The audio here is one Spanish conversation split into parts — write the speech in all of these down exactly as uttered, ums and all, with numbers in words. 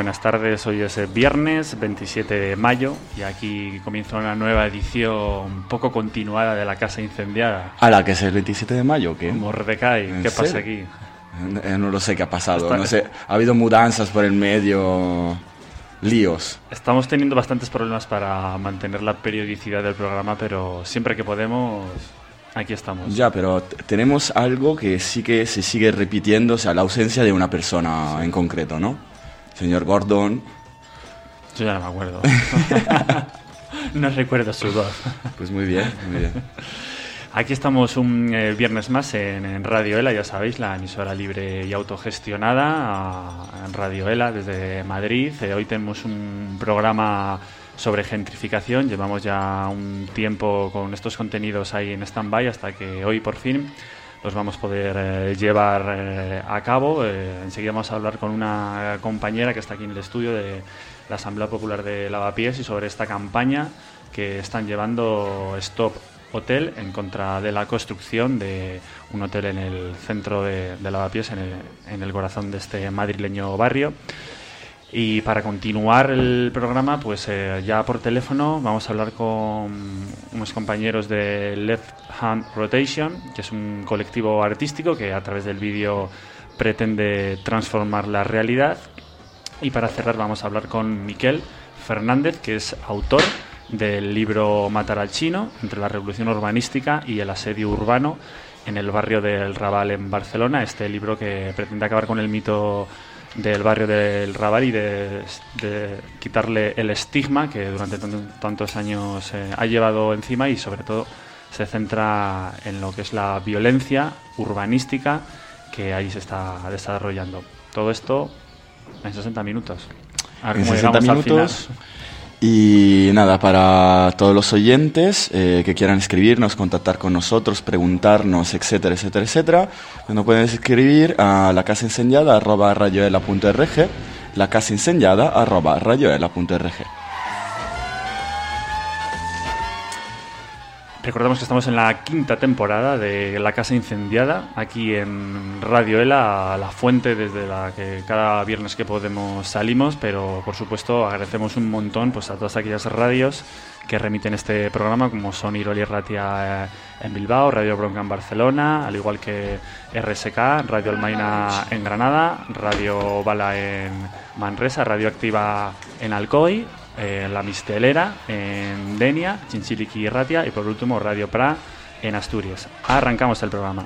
buenas tardes. Hoy es viernes veintisiete de mayo y aquí comienza una nueva edición poco continuada de La Casa Incendiada. ¿A la que es el veintisiete de mayo o qué? Mordecai, ¿qué pasa aquí? No, no lo sé qué ha pasado, Está... no sé, ha habido mudanzas por el medio, líos. Estamos teniendo bastantes problemas para mantener la periodicidad del programa, pero siempre que podemos... Aquí estamos. Ya, pero t- tenemos algo que sí que se sigue repitiendo, o sea, la ausencia de una persona en concreto, ¿no? Señor Gordon. Yo ya no me acuerdo. No recuerdo su voz. Pues muy bien, muy bien. Aquí estamos un eh, viernes más en, en Radio Ela, ya sabéis, la emisora libre y autogestionada, a, en Radio Ela desde Madrid. Eh, hoy tenemos un programa sobre gentrificación. Llevamos ya un tiempo con estos contenidos ahí en stand-by hasta que hoy por fin los vamos a poder eh, llevar eh, a cabo. Eh, enseguida vamos a hablar con una compañera que está aquí en el estudio de la Asamblea Popular de Lavapiés y sobre esta campaña que están llevando Stop Hotel en contra de la construcción de un hotel en el centro de, de Lavapiés, en el, en el corazón de este madrileño barrio. Y para continuar el programa, pues eh, ya por teléfono vamos a hablar con unos compañeros de Left Hand Rotation, que es un colectivo artístico que a través del vídeo pretende transformar la realidad. Y para cerrar vamos a hablar con Miquel Fernández, que es autor del libro Matar al Chino, entre la revolución urbanística y el asedio urbano en el barrio del Raval en Barcelona. Este libro que pretende acabar con el mito del barrio del Raval y de, de quitarle el estigma que durante t- tantos años eh, ha llevado encima, y sobre todo se centra en lo que es la violencia urbanística que ahí se está desarrollando. Todo esto en sesenta minutos. A ver En cómo sesenta llegamos minutos. al final. Y nada, para todos los oyentes eh, que quieran escribirnos, contactar con nosotros, preguntarnos, etcétera, etcétera, etcétera, nos pueden escribir a lacasaincendiada arroba radioela punto org, lacasaincendiada arroba radioela punto org. Recordamos que estamos en la quinta temporada de La Casa Incendiada, aquí en Radio Ela, la fuente desde la que cada viernes que podemos salimos, pero por supuesto agradecemos un montón pues a todas aquellas radios que remiten este programa, como son Iroli Ratia en Bilbao, Radio Bronca en Barcelona, al igual que R S K, Radio Almaina en Granada, Radio Bala en Manresa, Radio Activa en Alcoy, Eh, La Mistelera en Denia, Chinchiliqui y Ratia, y por último Radio Pra en Asturias. Arrancamos el programa.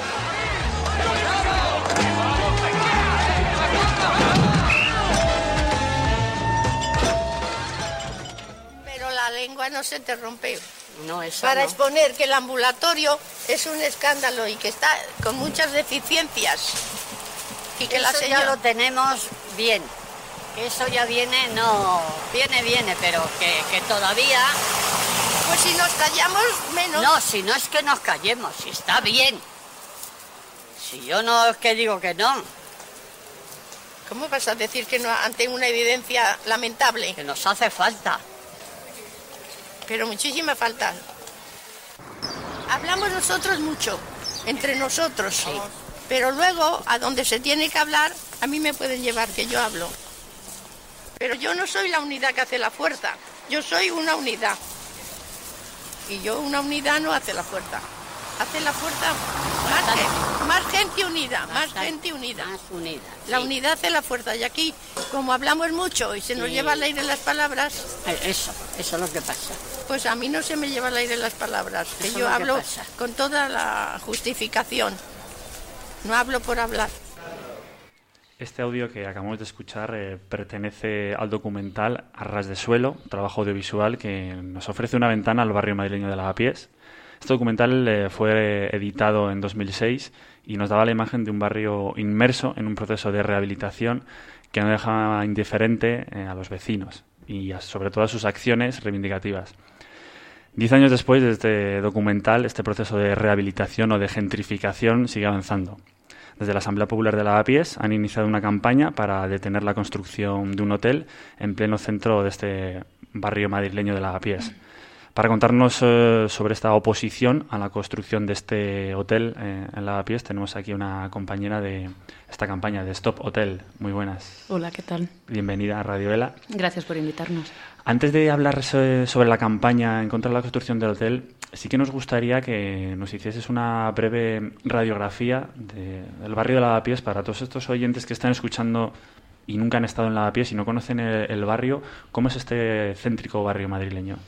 Pero la lengua no se te rompe. No, eso Para no. exponer que el ambulatorio es un escándalo y que está con muchas deficiencias. Y que Eso la ya señora... lo tenemos bien. Eso ya viene, no, viene, viene, pero que, que todavía... Pues si nos callamos, menos. No, si no es que nos callemos, si está bien. Si yo no es que digo que no, ¿Cómo vas a decir que no ante una evidencia lamentable? que nos hace falta. Pero muchísima falta. Hablamos nosotros mucho, entre nosotros, sí. Pero luego, a donde se tiene que hablar, a mí me pueden llevar que yo hablo. Pero yo no soy la unidad que hace la fuerza, yo soy una unidad. Y yo una unidad no hace la fuerza. Hace la fuerza más, gente, más gente unida, más gente unida. Más unida. La sí. unidad hace la fuerza. Y aquí, como hablamos mucho y se nos Sí. lleva al aire las palabras, Eh, Eso, eso es lo que pasa. pues a mí no se me lleva al aire las palabras. Que Eso yo es lo que hablo pasa. con toda la justificación. No hablo por hablar. Este audio que acabamos de escuchar eh, pertenece al documental A ras de suelo, trabajo audiovisual que nos ofrece una ventana al barrio madrileño de Lavapiés. Este documental eh, fue editado en dos mil seis y nos daba la imagen de un barrio inmerso en un proceso de rehabilitación que no deja indiferente eh, a los vecinos y a, sobre todo a sus acciones reivindicativas. Diez años después de este documental, este proceso de rehabilitación o de gentrificación sigue avanzando. Desde la Asamblea Popular de Lavapiés han iniciado una campaña para detener la construcción de un hotel en pleno centro de este barrio madrileño de Lavapiés. Para contarnos eh, sobre esta oposición a la construcción de este hotel eh, en Lavapiés, tenemos aquí una compañera de esta campaña de Stop Hotel. Muy buenas. Hola, ¿qué tal? Bienvenida a Radio Ela. Gracias por invitarnos. Antes de hablar sobre la campaña en contra de la construcción del hotel, sí que nos gustaría que nos hicieses una breve radiografía de, del barrio de Lavapiés para todos estos oyentes que están escuchando y nunca han estado en Lavapiés y no conocen el, el barrio. ¿Cómo es este céntrico barrio madrileño?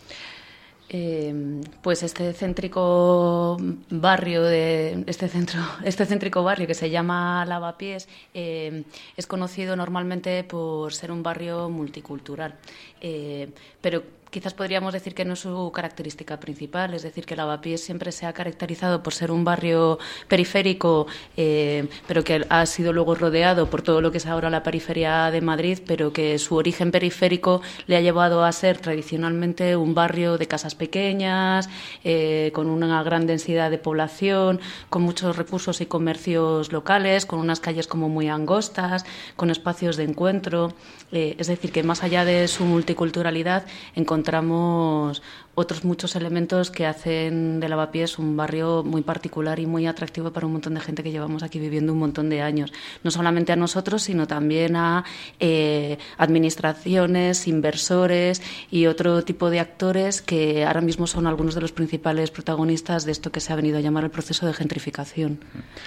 Eh, pues este céntrico barrio de este centro este céntrico barrio que se llama Lavapiés eh, es conocido normalmente por ser un barrio multicultural, eh, pero quizás podríamos decir que no es su característica principal, es decir, que Lavapiés siempre se ha caracterizado por ser un barrio periférico, eh, pero que ha sido luego rodeado por todo lo que es ahora la periferia de Madrid, pero que su origen periférico le ha llevado a ser tradicionalmente un barrio de casas pequeñas, eh, con una gran densidad de población, con muchos recursos y comercios locales, con unas calles como muy angostas, con espacios de encuentro. Eh, es decir, que más allá de su multiculturalidad, encontramos otros muchos elementos que hacen de Lavapiés un barrio muy particular y muy atractivo para un montón de gente que llevamos aquí viviendo un montón de años. No solamente a nosotros, sino también a eh, administraciones, inversores y otro tipo de actores que ahora mismo son algunos de los principales protagonistas de esto que se ha venido a llamar el proceso de gentrificación.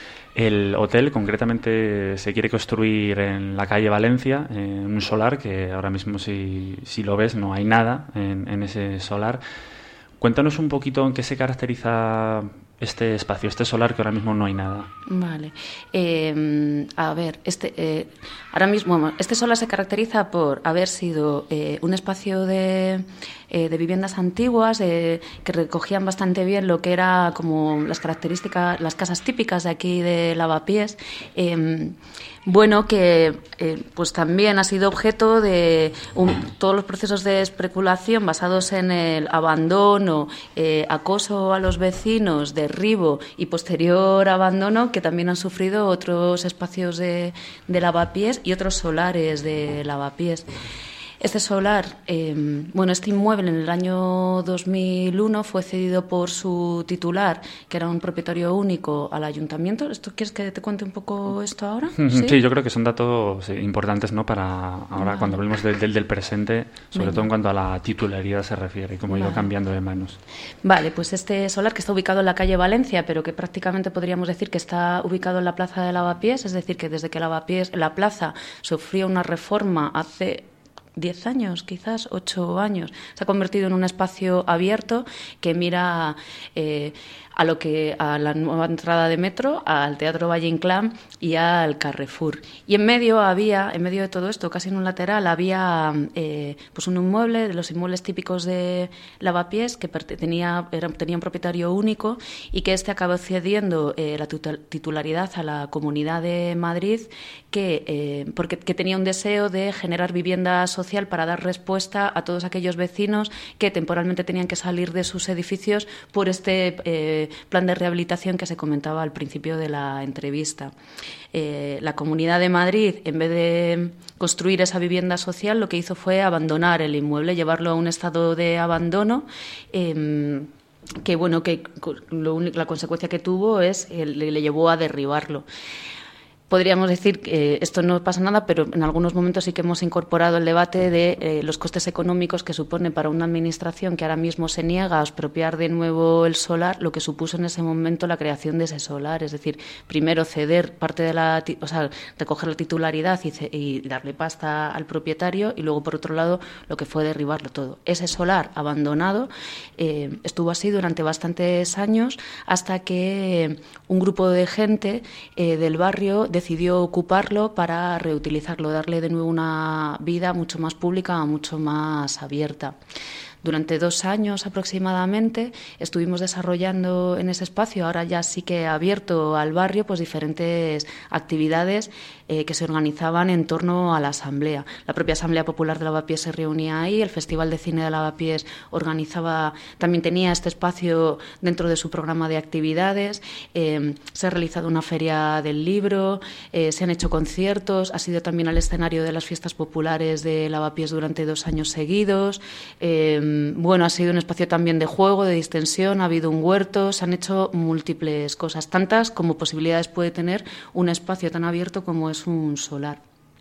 El hotel concretamente se quiere construir en la calle Valencia, en un solar que ahora mismo si, si lo ves no hay nada en, en ese solar. Cuéntanos un poquito en qué se caracteriza este espacio, este solar, que ahora mismo no hay nada. Vale. Eh, a ver, este eh, ahora mismo bueno, este solar se caracteriza por haber sido eh, un espacio de, eh, de viviendas antiguas eh, que recogían bastante bien lo que era como las características, las casas típicas de aquí de Lavapiés. Eh, Bueno, que eh, pues también ha sido objeto de un, todos los procesos de especulación basados en el abandono, eh, acoso a los vecinos, derribo y posterior abandono, que también han sufrido otros espacios de, de Lavapiés y otros solares de Lavapiés. Este solar, eh, bueno, este inmueble en el año dos mil uno fue cedido por su titular, que era un propietario único, al ayuntamiento. ¿Esto quieres que te cuente un poco esto ahora? Sí, sí, yo creo que son datos importantes, ¿no? Para ahora, vale, cuando hablemos del, del, del presente, sobre Venga. todo en cuanto a la titularidad se refiere y cómo vale. ha ido cambiando de manos. Vale, pues este solar que está ubicado en la calle Valencia, pero que prácticamente podríamos decir que está ubicado en la plaza de Lavapiés, es decir, que desde que Lavapiés, la plaza sufrió una reforma hace diez años, quizás ocho años, se ha convertido en un espacio abierto que mira eh, a lo que a la nueva entrada de metro, al Teatro Valle Inclán y al Carrefour. Y en medio había, en medio de todo esto, casi en un lateral, había eh, pues un inmueble de los inmuebles típicos de Lavapiés que tenía, era, tenía un propietario único y que este acabó cediendo eh, la titularidad a la Comunidad de Madrid, que eh, porque que tenía un deseo de generar vivienda social para dar respuesta a todos aquellos vecinos que temporalmente tenían que salir de sus edificios por este eh, plan de rehabilitación que se comentaba al principio de la entrevista. Eh, la Comunidad de Madrid, en vez de construir esa vivienda social, lo que hizo fue abandonar el inmueble, llevarlo a un estado de abandono. Eh, que bueno que lo único, la consecuencia que tuvo es eh, le, le llevó a derribarlo. Podríamos decir que esto no pasa nada, pero en algunos momentos sí que hemos incorporado el debate de eh, los costes económicos que supone para una administración que ahora mismo se niega a expropiar de nuevo el solar, lo que supuso en ese momento la creación de ese solar. Es decir, primero ceder parte de la, o sea, recoger la titularidad y, y darle pasta al propietario, y luego, por otro lado, lo que fue derribarlo todo. Ese solar abandonado eh, estuvo así durante bastantes años, hasta que un grupo de gente eh, del barrio de decidió ocuparlo para reutilizarlo, darle de nuevo una vida mucho más pública, mucho más abierta. Durante dos años aproximadamente estuvimos desarrollando en ese espacio, ahora ya sí que abierto al barrio, pues diferentes actividades eh, que se organizaban en torno a la asamblea. La propia Asamblea Popular de Lavapiés se reunía ahí, el Festival de Cine de Lavapiés organizaba, también tenía este espacio dentro de su programa de actividades, eh, se ha realizado una feria del libro, eh, se han hecho conciertos, ha sido también el escenario de las fiestas populares de Lavapiés durante dos años seguidos. Eh, bueno, ha sido un espacio también de juego, de distensión, ha habido un huerto, se han hecho múltiples cosas, tantas como posibilidades puede tener un espacio tan abierto como es un solar.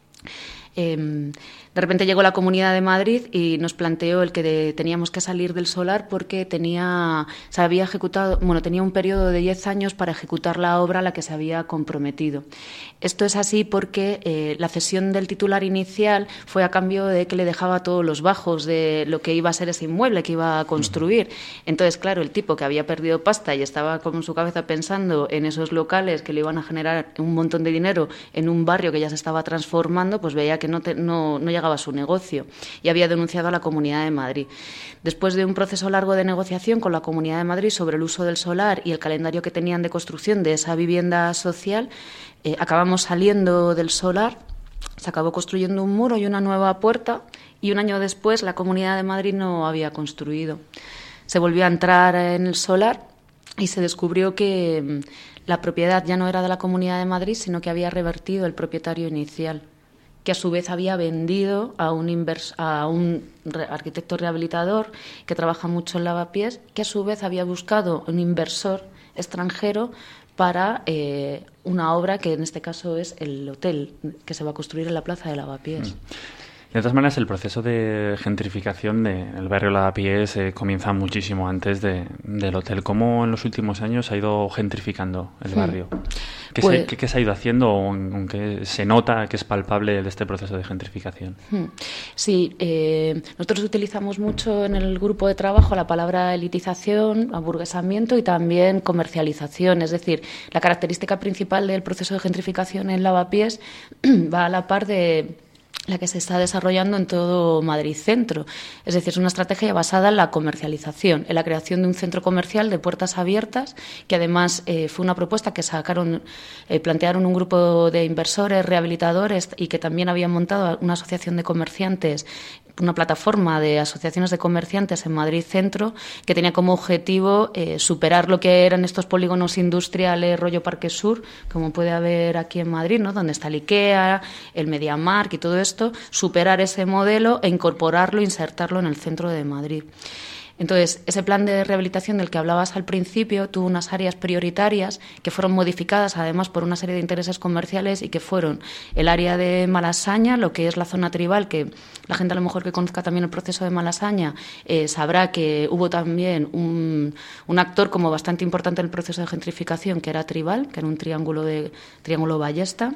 Eh, de repente llegó la Comunidad de Madrid y nos planteó el que de, teníamos que salir del solar porque tenía, se había ejecutado, bueno, tenía un periodo de diez años para ejecutar la obra a la que se había comprometido. Esto es así porque eh, la cesión del titular inicial fue a cambio de que le dejaba todos los bajos de lo que iba a ser ese inmueble que iba a construir. Entonces, claro, el tipo que había perdido pasta y estaba con su cabeza pensando en esos locales que le iban a generar un montón de dinero en un barrio que ya se estaba transformando, pues veía que no, te, no, no llegaba a su negocio y había denunciado a la Comunidad de Madrid. Después de un proceso largo de negociación con la Comunidad de Madrid sobre el uso del solar y el calendario que tenían de construcción de esa vivienda social, eh, acabamos saliendo del solar, se acabó construyendo un muro y una nueva puerta y un año después la Comunidad de Madrid no había construido. Se volvió a entrar en el solar y se descubrió que la propiedad ya no era de la Comunidad de Madrid, sino que había revertido el propietario inicial, que a su vez había vendido a un, invers- a un re- arquitecto rehabilitador que trabaja mucho en Lavapiés, que a su vez había buscado un inversor extranjero para eh, una obra que en este caso es el hotel que se va a construir en la plaza de Lavapiés. Mm. De todas maneras, el proceso de gentrificación del barrio Lavapiés eh, comienza muchísimo antes de, del hotel. ¿Cómo en los últimos años se ha ido gentrificando el barrio? ¿Qué, Pues, se, qué, qué se ha ido haciendo o en qué se nota que es palpable de este proceso de gentrificación? Sí, eh, nosotros utilizamos mucho en el grupo de trabajo la palabra elitización, aburguesamiento y también comercialización. Es decir, la característica principal del proceso de gentrificación en Lavapiés va a la par de la que se está desarrollando en todo Madrid Centro. Es decir, es una estrategia basada en la comercialización, en la creación de un centro comercial de puertas abiertas, que además eh, fue una propuesta que sacaron, eh, plantearon un grupo de inversores, rehabilitadores y que también habían montado una asociación de comerciantes, una plataforma de asociaciones de comerciantes en Madrid Centro, que tenía como objetivo eh, superar lo que eran estos polígonos industriales rollo Parque Sur, como puede haber aquí en Madrid, ¿no?, donde está el IKEA, el MediaMarkt y todo esto, superar ese modelo e incorporarlo, insertarlo en el centro de Madrid. Entonces, ese plan de rehabilitación del que hablabas al principio tuvo unas áreas prioritarias que fueron modificadas además por una serie de intereses comerciales y que fueron el área de Malasaña, lo que es la zona tribal, que la gente a lo mejor que conozca también el proceso de Malasaña eh, sabrá que hubo también un, un actor como bastante importante en el proceso de gentrificación, que era Tribal, que era un triángulo de triángulo ballesta.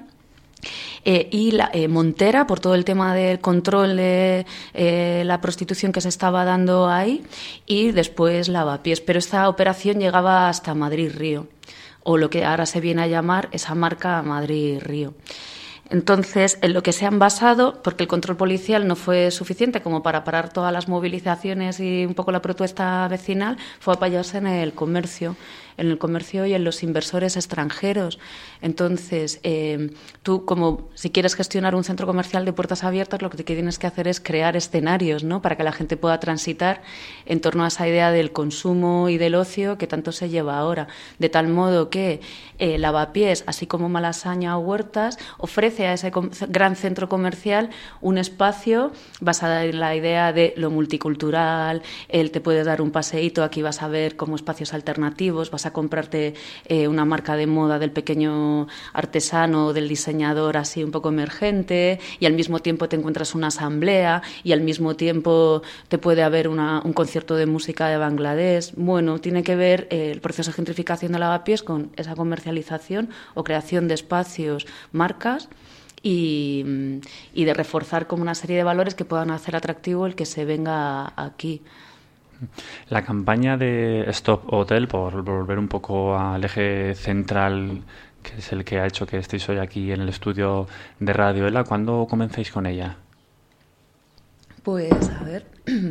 Eh, y la, eh, Montera, por todo el tema del control de eh, la prostitución que se estaba dando ahí, y después Lavapiés. Pero esta operación llegaba hasta Madrid-Río, o lo que ahora se viene a llamar esa marca Madrid-Río. Entonces, en lo que se han basado, porque el control policial no fue suficiente como para parar todas las movilizaciones y un poco la protesta vecinal, fue apoyarse en el comercio, en el comercio y en los inversores extranjeros. Entonces, eh, tú, como si quieres gestionar un centro comercial de puertas abiertas, lo que tienes que hacer es crear escenarios, ¿no?, para que la gente pueda transitar en torno a esa idea del consumo y del ocio que tanto se lleva ahora. De tal modo que eh, Lavapiés, así como Malasaña o Huertas, ofrece a ese gran centro comercial un espacio basado en la idea de lo multicultural, el te puedes dar un paseíto, aquí vas a ver como espacios alternativos, vas a comprarte eh, una marca de moda del pequeño artesano, del diseñador así un poco emergente, y al mismo tiempo te encuentras una asamblea y al mismo tiempo te puede haber una, un concierto de música de Bangladesh. Bueno, tiene que ver eh, el proceso de gentrificación de Lavapiés con esa comercialización o creación de espacios, marcas, y, y de reforzar como una serie de valores que puedan hacer atractivo el que se venga aquí. La campaña de Stop Hotel, por volver un poco al eje central, que es el que ha hecho que estéis hoy aquí en el estudio de Radio Ela, ¿cuándo comenzáis con ella? Pues, a ver...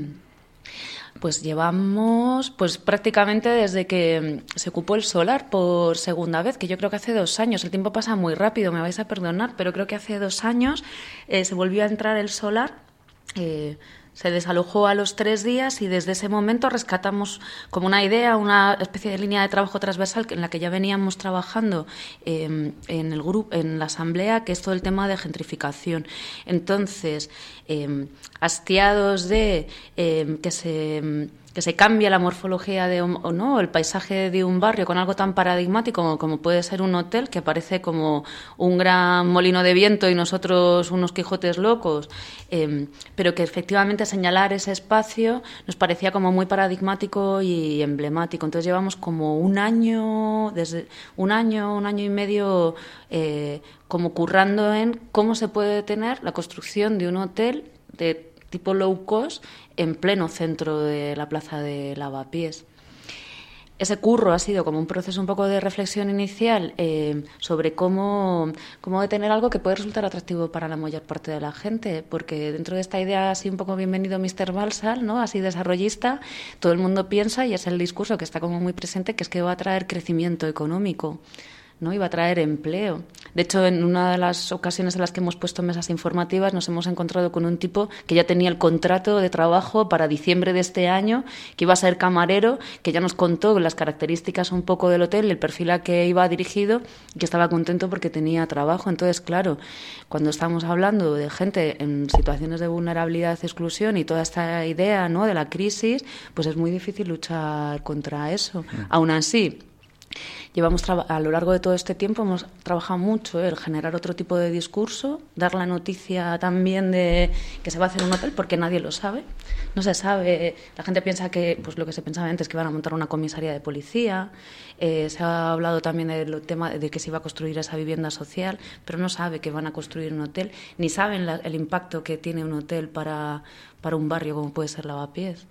Pues llevamos pues prácticamente desde que se ocupó el solar por segunda vez, que yo creo que hace dos años. El tiempo pasa muy rápido, me vais a perdonar, pero creo que hace dos años eh, se volvió a entrar el solar. Eh, Se desalojó a los tres días y desde ese momento rescatamos como una idea, una especie de línea de trabajo transversal en la que ya veníamos trabajando eh, en el grupo, en la asamblea, que es todo el tema de gentrificación. Entonces, eh, hastiados de eh, que se... que se cambia la morfología de un, o no, el paisaje de un barrio con algo tan paradigmático como, como puede ser un hotel, que parece como un gran molino de viento y nosotros unos Quijotes locos, eh, pero que efectivamente señalar ese espacio nos parecía como muy paradigmático y emblemático. Entonces llevamos como un año, desde un año, un año y medio, eh, como currando en cómo se puede tener la construcción de un hotel de tipo low cost en pleno centro de la plaza de Lavapiés. Ese curro ha sido como un proceso un poco de reflexión inicial eh, sobre cómo, cómo tener algo que puede resultar atractivo para la mayor parte de la gente, porque dentro de esta idea así un poco bienvenido mister Balsal, ¿no? Así desarrollista, todo el mundo piensa, y es el discurso que está como muy presente, que es que va a traer crecimiento económico, ¿no? Y va a traer empleo. De hecho, en una de las ocasiones en las que hemos puesto mesas informativas nos hemos encontrado con un tipo que ya tenía el contrato de trabajo para diciembre de este año, que iba a ser camarero, que ya nos contó las características un poco del hotel, el perfil a que iba dirigido, y que estaba contento porque tenía trabajo. Entonces, claro, cuando estamos hablando de gente en situaciones de vulnerabilidad, exclusión y toda esta idea, ¿no?, de la crisis, pues es muy difícil luchar contra eso. Mm. Aún así, llevamos a lo largo de todo este tiempo hemos trabajado mucho ¿eh? el generar otro tipo de discurso, dar la noticia también de que se va a hacer un hotel, porque nadie lo sabe. No se sabe, la gente piensa que, pues lo que se pensaba antes, que iban a montar una comisaría de policía, eh, se ha hablado también del tema de que se iba a construir esa vivienda social, pero no sabe que van a construir un hotel, ni saben la, el impacto que tiene un hotel para, para un barrio como puede ser Lavapiés.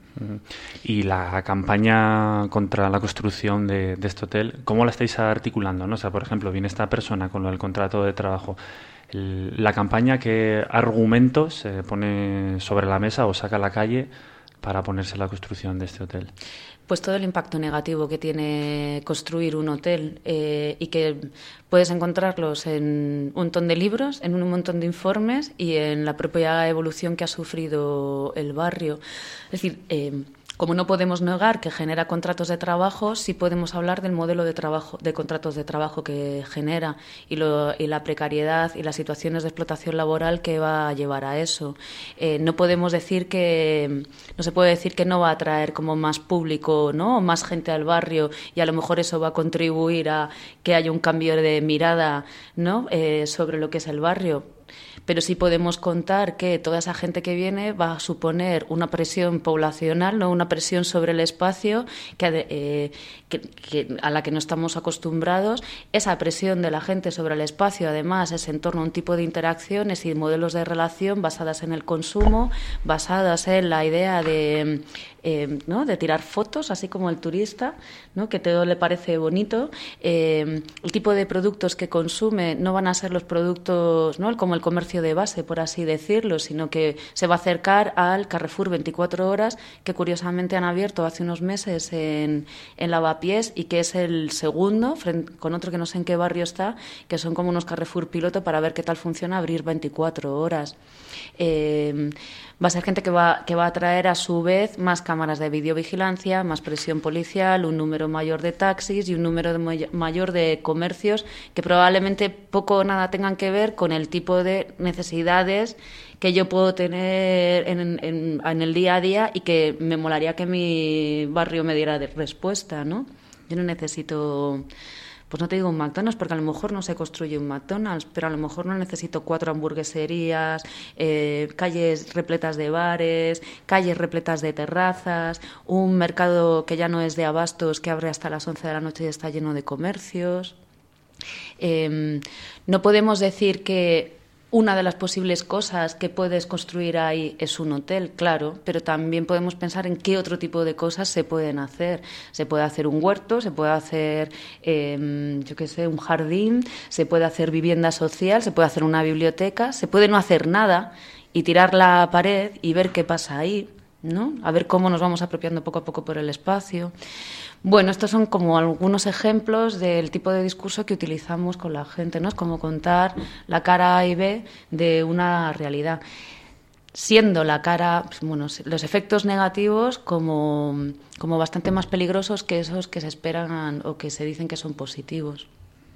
Y la campaña contra la construcción de, de este hotel, ¿cómo la estáis articulando, ¿no? O sea, por ejemplo, viene esta persona con lo del contrato de trabajo. El, la campaña, ¿qué argumentos se pone sobre la mesa o saca a la calle para ponerse la construcción de este hotel? Pues todo el impacto negativo que tiene construir un hotel eh, y que puedes encontrarlos en un montón de libros, en un montón de informes y en la propia evolución que ha sufrido el barrio. Es decir, eh, como no podemos negar que genera contratos de trabajo, sí podemos hablar del modelo de trabajo, de contratos de trabajo que genera y, lo, y la precariedad y las situaciones de explotación laboral que va a llevar a eso. Eh, no podemos decir que, no se puede decir que no va a atraer como más público, ¿no?, más gente al barrio, y a lo mejor eso va a contribuir a que haya un cambio de mirada, ¿no?, eh, sobre lo que es el barrio. Pero sí podemos contar que toda esa gente que viene va a suponer una presión poblacional, no una presión sobre el espacio que, eh, que, que a la que no estamos acostumbrados. Esa presión de la gente sobre el espacio, además, es en torno a un tipo de interacciones y modelos de relación basadas en el consumo, basadas en la idea de, eh, ¿no?, de tirar fotos, así como el turista, ¿no?, que todo le parece bonito. Eh, el tipo de productos que consume no van a ser los productos, ¿no?, como el comercio de base, por así decirlo, sino que se va a acercar al Carrefour veinticuatro horas, que curiosamente han abierto hace unos meses en, en Lavapiés, y que es el segundo, frente, con otro que no sé en qué barrio está, que son como unos Carrefour piloto para ver qué tal funciona abrir veinticuatro horas. Eh, va a ser gente que va, que va a traer a su vez más cámaras de videovigilancia, más presión policial, un número mayor de taxis y un número de mayor de comercios que probablemente poco o nada tengan que ver con el tipo de necesidades que yo puedo tener en, en, en el día a día, y que me molaría que mi barrio me diera de respuesta, ¿no? Yo no necesito... Pues no te digo un McDonald's, porque a lo mejor no se construye un McDonald's, pero a lo mejor no necesito cuatro hamburgueserías, eh, calles repletas de bares, calles repletas de terrazas, un mercado que ya no es de abastos, que abre hasta las once de la noche y está lleno de comercios. Eh, no podemos decir que una de las posibles cosas que puedes construir ahí es un hotel, claro, pero también podemos pensar en qué otro tipo de cosas se pueden hacer. Se puede hacer un huerto, se puede hacer, eh, yo qué sé, un jardín, se puede hacer vivienda social, se puede hacer una biblioteca, se puede no hacer nada y tirar la pared y ver qué pasa ahí, ¿no? A ver cómo nos vamos apropiando poco a poco por el espacio. Bueno, estos son como algunos ejemplos del tipo de discurso que utilizamos con la gente, ¿no? Es como contar la cara A y B de una realidad. siendo la cara, bueno, los efectos negativos como, como bastante más peligrosos que esos que se esperan o que se dicen que son positivos.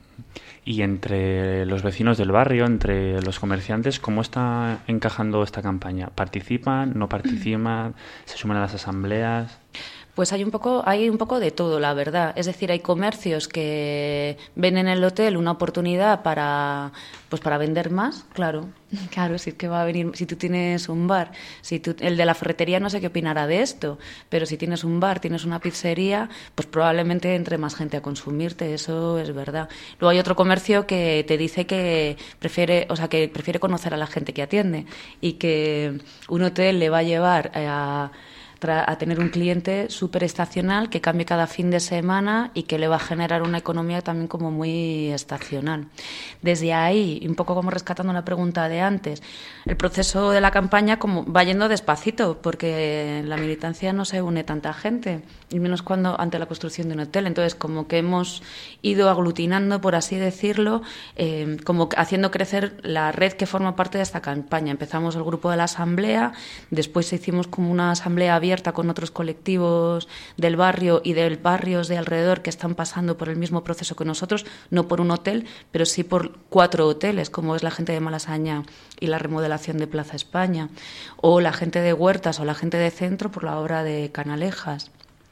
Y entre los vecinos del barrio, entre los comerciantes, ¿cómo está encajando esta campaña? ¿Participan? ¿No participan? ¿Se suman a las asambleas? Pues hay un poco, hay un poco de todo, la verdad. Es decir, hay comercios que ven en el hotel una oportunidad para, pues para vender más, claro. Claro, si es que va a venir, si tú tienes un bar, si tú, el de la ferretería no sé qué opinará de esto, pero si tienes un bar, tienes una pizzería, pues probablemente entre más gente a consumirte, eso es verdad. Luego hay otro comercio que te dice que prefiere, o sea, que prefiere conocer a la gente que atiende y que un hotel le va a llevar a a tener un cliente súper estacional que cambie cada fin de semana y que le va a generar una economía también como muy estacional. Desde ahí, un poco como rescatando la pregunta de antes, el proceso de la campaña como va yendo despacito porque en la militancia no se une tanta gente, y menos cuando ante la construcción de un hotel. Entonces, como que hemos ido aglutinando, por así decirlo, eh, como haciendo crecer la red que forma parte de esta campaña. Empezamos el grupo de la asamblea, después hicimos como una asamblea abierta con otros colectivos del barrio y de barrios de alrededor que están pasando por el mismo proceso que nosotros, no por un hotel, pero sí por cuatro hoteles, como es la gente de Malasaña y la remodelación de Plaza España, o la gente de Huertas o la gente de Centro por la obra de Canalejas.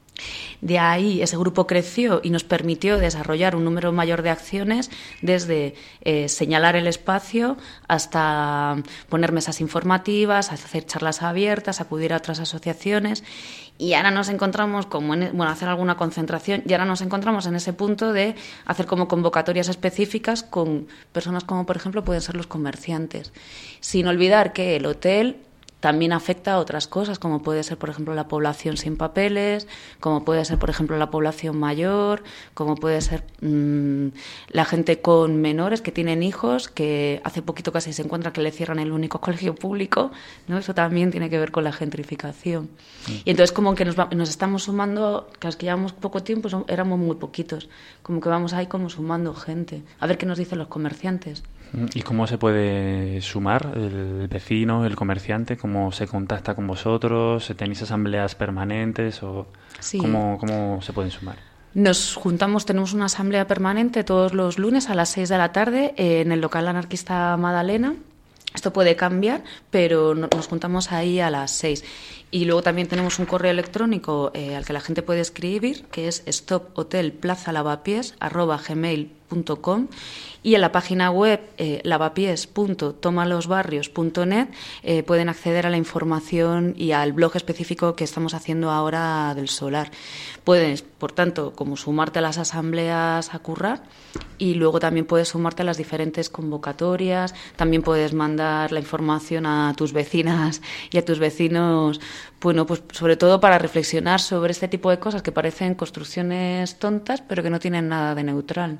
De ahí ese grupo creció y nos permitió desarrollar un número mayor de acciones, desde eh, señalar el espacio hasta poner mesas informativas, hacer charlas abiertas, acudir a otras asociaciones. Y ahora nos encontramos como en, bueno, hacer alguna concentración, y ahora nos encontramos en ese punto de hacer como convocatorias específicas con personas como, por ejemplo, pueden ser los comerciantes. Sin olvidar que el hotel también afecta a otras cosas, como puede ser, por ejemplo, la población sin papeles, como puede ser, por ejemplo, la población mayor, como puede ser mmm, la gente con menores que tienen hijos, que hace poquito casi se encuentra que le cierran el único colegio público, ¿no? Eso también tiene que ver con la gentrificación. Sí. Y entonces como que nos, va, nos estamos sumando, que los que llevamos poco tiempo son, éramos muy poquitos, como que vamos ahí como sumando gente. A ver qué nos dicen los comerciantes. ¿Y cómo se puede sumar el vecino, el comerciante? ¿Cómo se contacta con vosotros? ¿Tenéis asambleas permanentes? O sí. ¿cómo, cómo se pueden sumar? Nos juntamos, tenemos una asamblea permanente todos los lunes a las seis de la tarde en el local anarquista Madalena. Esto puede cambiar, pero nos juntamos ahí a las seis. Y luego también tenemos un correo electrónico eh, al que la gente puede escribir, que es stophotelplazalavapiés arroba gmail punto com, y en la página web eh, lavapiés punto tomalosbarrios punto net eh, pueden acceder a la información y al blog específico que estamos haciendo ahora del solar. Puedes, por tanto, como sumarte a las asambleas a currar, y luego también puedes sumarte a las diferentes convocatorias, también puedes mandar la información a tus vecinas y a tus vecinos, bueno, pues sobre todo para reflexionar sobre este tipo de cosas que parecen construcciones tontas, pero que no tienen nada de neutral.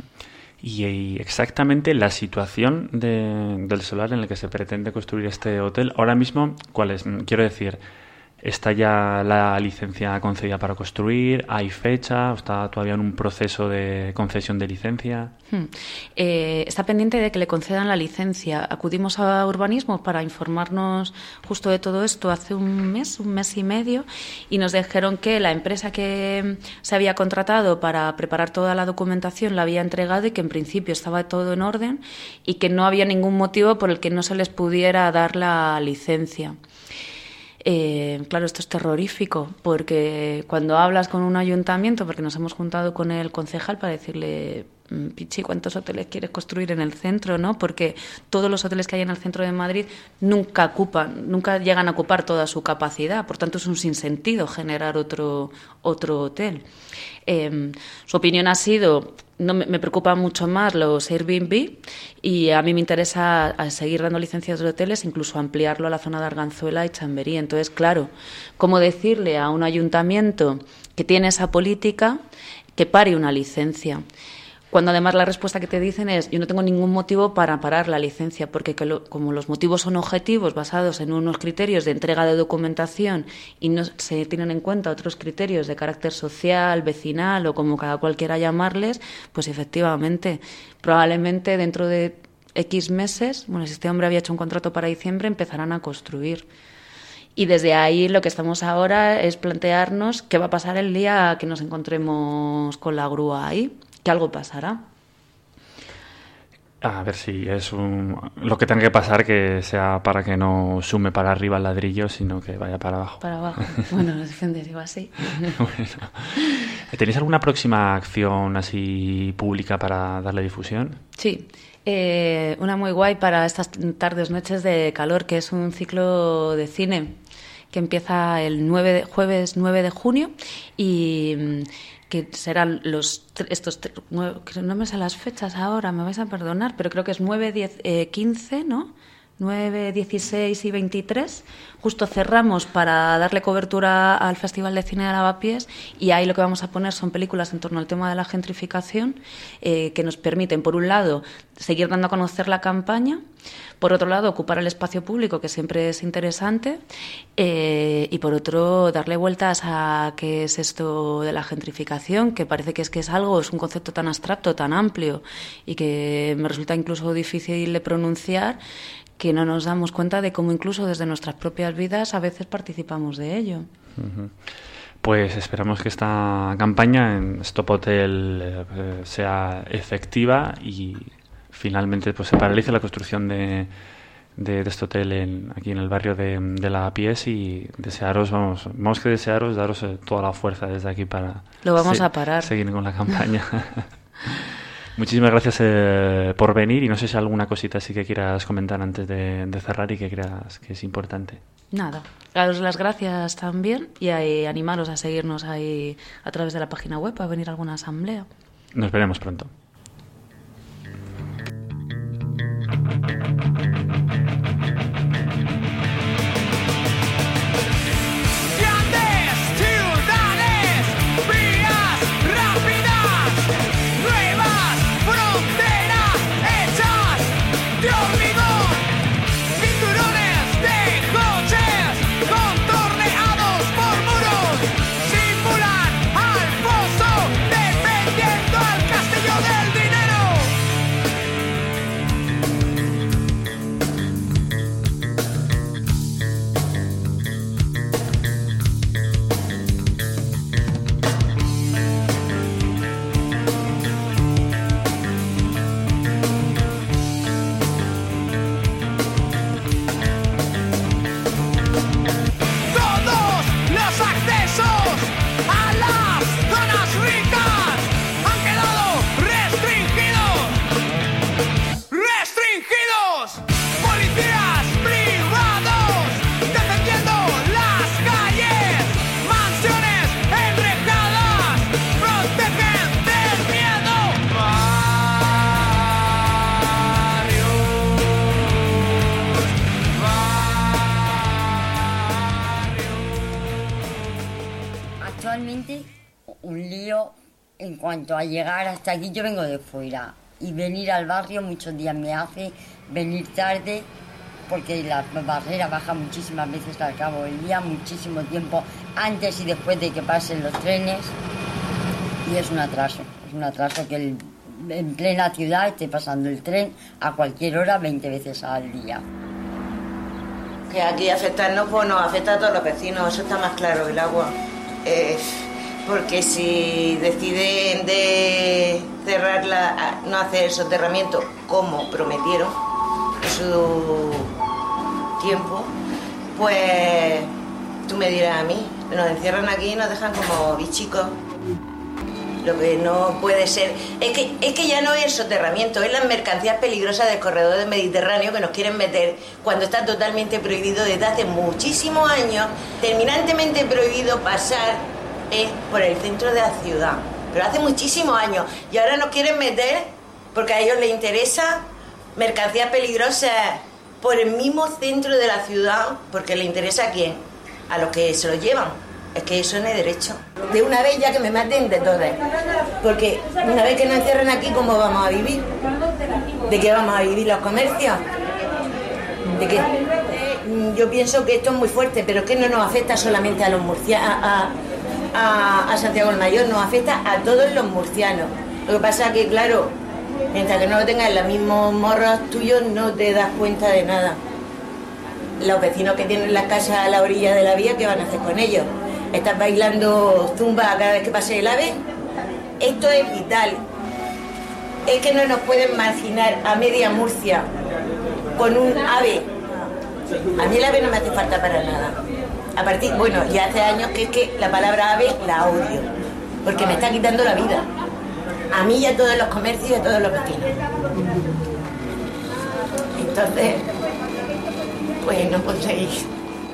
Y exactamente la situación de, del solar en el que se pretende construir este hotel, ahora mismo, ¿cuál es? Quiero decir, ¿está ya la licencia concedida para construir? ¿Hay fecha? ¿O está todavía en un proceso de concesión de licencia? Hmm. Eh, está pendiente de que le concedan la licencia. Acudimos a Urbanismo para informarnos justo de todo esto hace un mes, un mes y medio, y nos dijeron que la empresa que se había contratado para preparar toda la documentación la había entregado y que en principio estaba todo en orden y que no había ningún motivo por el que no se les pudiera dar la licencia. Eh, claro, esto es terrorífico, porque cuando hablas con un ayuntamiento, porque nos hemos juntado con el concejal para decirle, Pichi, ¿cuántos hoteles quieres construir en el centro? ¿No? Porque todos los hoteles que hay en el centro de Madrid nunca ocupan, nunca llegan a ocupar toda su capacidad, por tanto es un sinsentido generar otro, otro hotel. Eh, su opinión ha sido, no me, me preocupa mucho más los Airbnb, y a mí me interesa a seguir dando licencias de hoteles, incluso ampliarlo a la zona de Arganzuela y Chamberí. Entonces, claro, ¿cómo decirle a un ayuntamiento que tiene esa política que pare una licencia? Cuando además la respuesta que te dicen es, yo no tengo ningún motivo para parar la licencia, porque que lo, como los motivos son objetivos basados en unos criterios de entrega de documentación y no se tienen en cuenta otros criterios de carácter social, vecinal o como cada cual quiera llamarles, pues efectivamente, probablemente dentro de X meses, bueno, si este hombre había hecho un contrato para diciembre, empezarán a construir. Y desde ahí lo que estamos ahora es plantearnos qué va a pasar el día que nos encontremos con la grúa ahí, que algo pasará. A ver si es un, lo que tenga que pasar, que sea para que no sume para arriba el ladrillo, sino que vaya para abajo. Para abajo. Bueno, nos digo así. Bueno. ¿Tenéis alguna próxima acción así pública para darle difusión? Sí. Eh, una muy guay para estas tardes, noches de calor, que es un ciclo de cine que empieza el nueve de, jueves nueve de junio y que serán los estos nueve, no me sé las fechas ahora, me vais a perdonar, pero creo que es nueve, diez, eh, quince, ¿no? nueve, dieciséis y veintitrés. Justo cerramos para darle cobertura al Festival de Cine de Lavapiés y ahí lo que vamos a poner son películas en torno al tema de la gentrificación eh, que nos permiten, por un lado, seguir dando a conocer la campaña, por otro lado, ocupar el espacio público, que siempre es interesante, eh, y por otro, darle vueltas a qué es esto de la gentrificación, que parece que es que es algo, es un concepto tan abstracto, tan amplio y que me resulta incluso difícil de pronunciar, que no nos damos cuenta de cómo incluso desde nuestras propias vidas a veces participamos de ello. Uh-huh. Pues esperamos que esta campaña en Stop Hotel eh, sea efectiva y finalmente pues se paralice la construcción de, de, de este hotel en, aquí en el barrio de, de Lavapiés y desearos, vamos, vamos que desearos, daros eh, toda la fuerza desde aquí para Lo vamos se, a parar. seguir con la campaña. Muchísimas gracias eh, por venir y no sé si hay alguna cosita así que quieras comentar antes de, de cerrar y que creas que es importante. Nada, daros las gracias también y a, animaros a seguirnos ahí a través de la página web, a venir a alguna asamblea. Nos veremos pronto. Un lío en cuanto a llegar hasta aquí. Yo vengo de fuera y venir al barrio muchos días me hace venir tarde porque la barrera baja muchísimas veces al cabo del día, muchísimo tiempo antes y después de que pasen los trenes y es un atraso, es un atraso que el, en plena ciudad esté pasando el tren a cualquier hora veinte veces al día. Que aquí afectarnos, pues nos afecta a todos los vecinos, eso está más claro, el agua. Eh, porque si deciden de cerrarla, no hacer el soterramiento como prometieron en su tiempo, pues tú me dirás a mí, nos encierran aquí y nos dejan como bichicos. Lo que no puede ser es que, es que ya no es el soterramiento, es las mercancías peligrosas del corredor del Mediterráneo que nos quieren meter cuando está totalmente prohibido desde hace muchísimos años, terminantemente prohibido pasar eh, por el centro de la ciudad, pero hace muchísimos años, y ahora nos quieren meter porque a ellos les interesa mercancías peligrosas por el mismo centro de la ciudad, porque le interesa a quién, a los que se lo llevan. Es que eso no es derecho. De una vez ya que me maten de todas. Porque una vez que nos encierren aquí, ¿cómo vamos a vivir? ¿De qué vamos a vivir los comercios? ¿De qué? Yo pienso que esto es muy fuerte, pero es que no nos afecta solamente a los murcianos, a, a, a Santiago el Mayor, nos afecta a todos los murcianos. Lo que pasa es que, claro, Mientras que no lo tengas en los mismos morros tuyos, no te das cuenta de nada. Los vecinos que tienen las casas a la orilla de la vía, ¿qué van a hacer con ellos? ¿Estás bailando zumba cada vez que pase el ave? Esto es vital. Es que no nos pueden marginar a media Murcia con un ave. A mí el ave no me hace falta para nada. A partir, bueno, ya hace años que es que la palabra ave la odio, porque me está quitando la vida. A mí y a todos los comercios y a todos los vecinos. Entonces, pues no conseguís.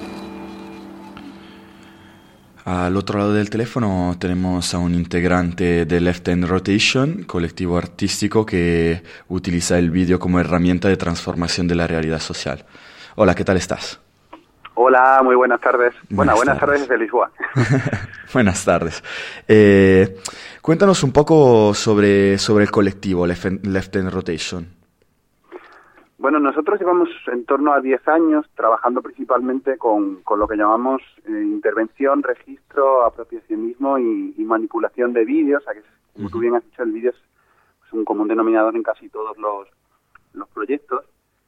Al otro lado del teléfono tenemos a un integrante de Left End Rotation, colectivo artístico que utiliza el vídeo como herramienta de transformación de la realidad social. Hola, ¿qué tal estás? Hola, muy buenas tardes. Buenas Bueno, buenas tardes. tardes desde Lisboa. Buenas tardes. Eh, cuéntanos un poco sobre, sobre el colectivo Left End, Left End Rotation. Bueno, nosotros llevamos en torno a diez años trabajando principalmente con, con lo que llamamos eh, intervención, registro, apropiacionismo y, y manipulación de vídeos. O sea, que es, como uh-huh. tú bien has dicho, el vídeo es, es un común denominador en casi todos los, los proyectos.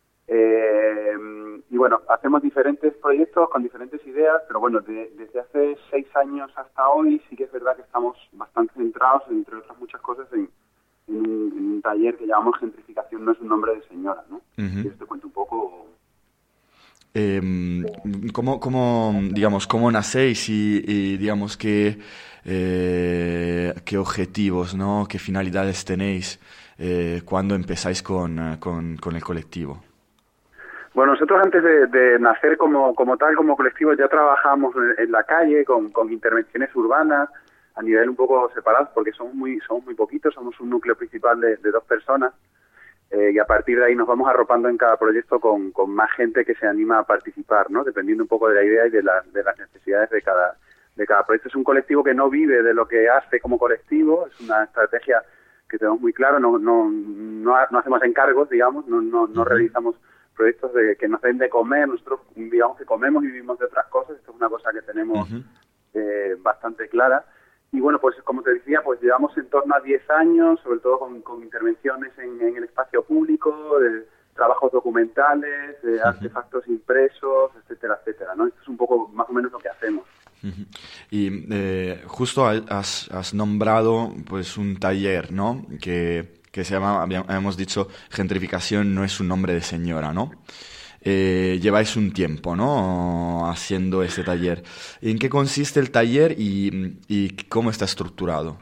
Eh, y bueno, hacemos diferentes proyectos con diferentes ideas, pero bueno, de, desde hace seis años hasta hoy sí que es verdad que estamos bastante centrados, entre otras muchas cosas, en En un, en un taller que llamamos Gentrificación no es un nombre de señora, ¿no? Uh-huh. Y esto te cuento un poco. Eh, ¿cómo, cómo, digamos, cómo nacéis y, y digamos, qué, eh, qué objetivos, ¿no? ¿Qué finalidades tenéis eh, cuando empezáis con, con, con el colectivo? Bueno, nosotros antes de, de nacer como, como tal, como colectivo, ya trabajamos en, en la calle con, con intervenciones urbanas, a nivel un poco separados, porque somos muy somos muy poquitos, somos un núcleo principal de, de dos personas, eh, y a partir de ahí nos vamos arropando en cada proyecto con, con más gente que se anima a participar, ¿no? Dependiendo un poco de la idea y de, la, de las necesidades de cada de cada proyecto. Es un colectivo que no vive de lo que hace como colectivo, es una estrategia que tenemos muy claro, no no no, no hacemos encargos, digamos, no no, no realizamos proyectos de que nos den de comer, nosotros digamos que comemos y vivimos de otras cosas, esto es una cosa que tenemos uh-huh. eh, bastante clara. Y bueno, pues como te decía, pues llevamos en torno a diez años, sobre todo con, con intervenciones en, en el espacio público, de trabajos documentales, de uh-huh. artefactos impresos, etcétera, etcétera, ¿no? Esto es un poco más o menos lo que hacemos. Uh-huh. Y eh, justo has, has nombrado pues un taller, ¿no? Que, que se llama, habíamos dicho, Gentrificación no es un nombre de señora, ¿no? Eh, lleváis un tiempo, ¿no? Haciendo ese taller. ¿En qué consiste el taller y, y cómo está estructurado?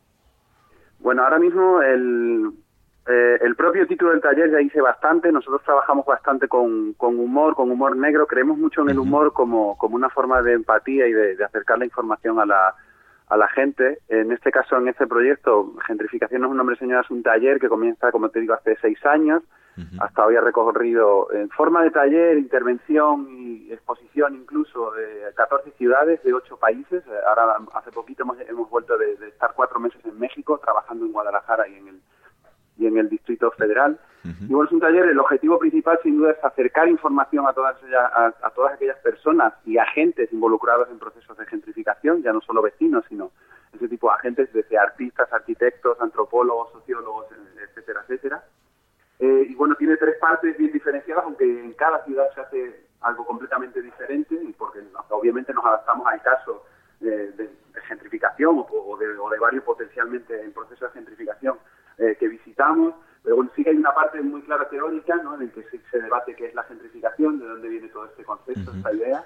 Bueno, ahora mismo el, eh, el propio título del taller ya dice bastante. Nosotros trabajamos bastante con, con humor, con humor negro. Creemos mucho en el humor como, como una forma de empatía y de, de acercar la información a la, a la gente. En este caso, en este proyecto, Gentrificación no es un nombre señora, es un taller que comienza, como te digo, hace seis años. Uh-huh. Hasta hoy ha recorrido en forma de taller, intervención y exposición incluso de catorce ciudades de ocho países. Ahora hace poquito hemos, hemos vuelto de, de estar cuatro meses en México trabajando en Guadalajara y en el y en el Distrito Federal. Uh-huh. Y bueno, es un taller, el objetivo principal sin duda es acercar información a todas ellas, a, a todas aquellas personas y agentes involucrados en procesos de gentrificación, ya no solo vecinos, sino ese tipo de agentes, desde artistas, arquitectos, antropólogos, sociólogos, etcétera, etcétera. Eh, y bueno, tiene tres partes bien diferenciadas, aunque en cada ciudad se hace algo completamente diferente, y porque obviamente nos adaptamos al caso eh, de, de gentrificación o, o, de, o de varios potencialmente en proceso de gentrificación eh, que visitamos. Pero bueno, sí que hay una parte muy clara teórica, ¿no?, en el que se, se debate qué es la gentrificación, de dónde viene todo este concepto, uh-huh. esta idea.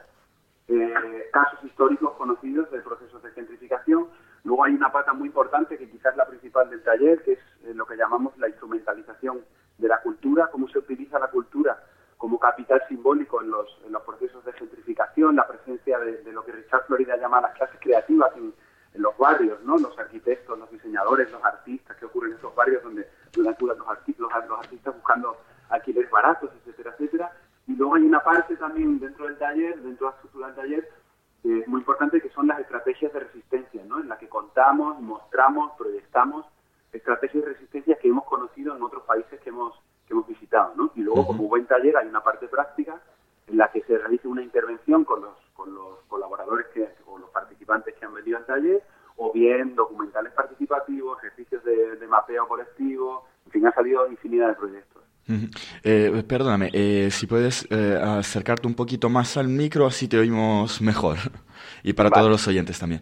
Eh, casos históricos conocidos de procesos de gentrificación. Luego hay una pata muy importante, que quizás es la principal del taller, que es eh, lo que llamamos la instrumentalización de la cultura, cómo se utiliza la cultura como capital simbólico en los, en los procesos de gentrificación, la presencia de, de lo que Richard Florida llama las clases creativas en, en los barrios, ¿no? Los arquitectos, los diseñadores, los artistas, que ocurren en esos barrios donde durante los, artistas, los, los artistas buscando alquileres baratos, etcétera, etcétera. Y luego hay una parte también dentro del taller, dentro de la estructura del taller, que es muy importante, que son las estrategias de resistencia, ¿no?, en la que contamos, mostramos, proyectamos estrategias de resistencia que hemos conocido en otros países que hemos que hemos visitado, ¿no? Y luego, uh-huh. como buen taller, hay una parte práctica en la que se realiza una intervención con los con los colaboradores que, o los participantes que han venido al taller, o bien documentales participativos, ejercicios de, de mapeo colectivo, En fin, ha salido infinidad de proyectos. Uh-huh. Eh, perdóname, eh, si puedes eh, acercarte un poquito más al micro, así te oímos mejor. Y para vale. todos los oyentes también.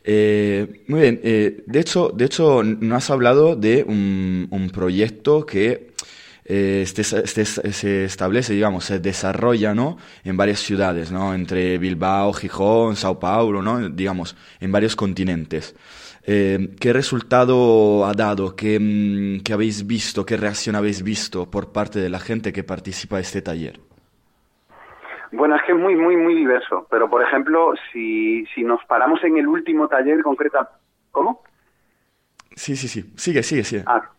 Eh, muy bien, eh, de hecho, de hecho, nos has hablado de un, un proyecto que eh, este, este, se establece, digamos, se desarrolla, ¿no?, en varias ciudades, ¿no?, entre Bilbao, Gijón, Sao Paulo, ¿no?, digamos, en varios continentes. Eh, ¿Qué resultado ha dado? ¿Qué, ¿Qué habéis visto? ¿Qué reacción habéis visto por parte de la gente que participa en este taller? Bueno, es que es muy, muy, muy diverso. Pero, por ejemplo, si, si nos paramos en el último taller concreta... ¿Cómo? Sí, sí, sí. Sigue, sigue, sigue. Ah,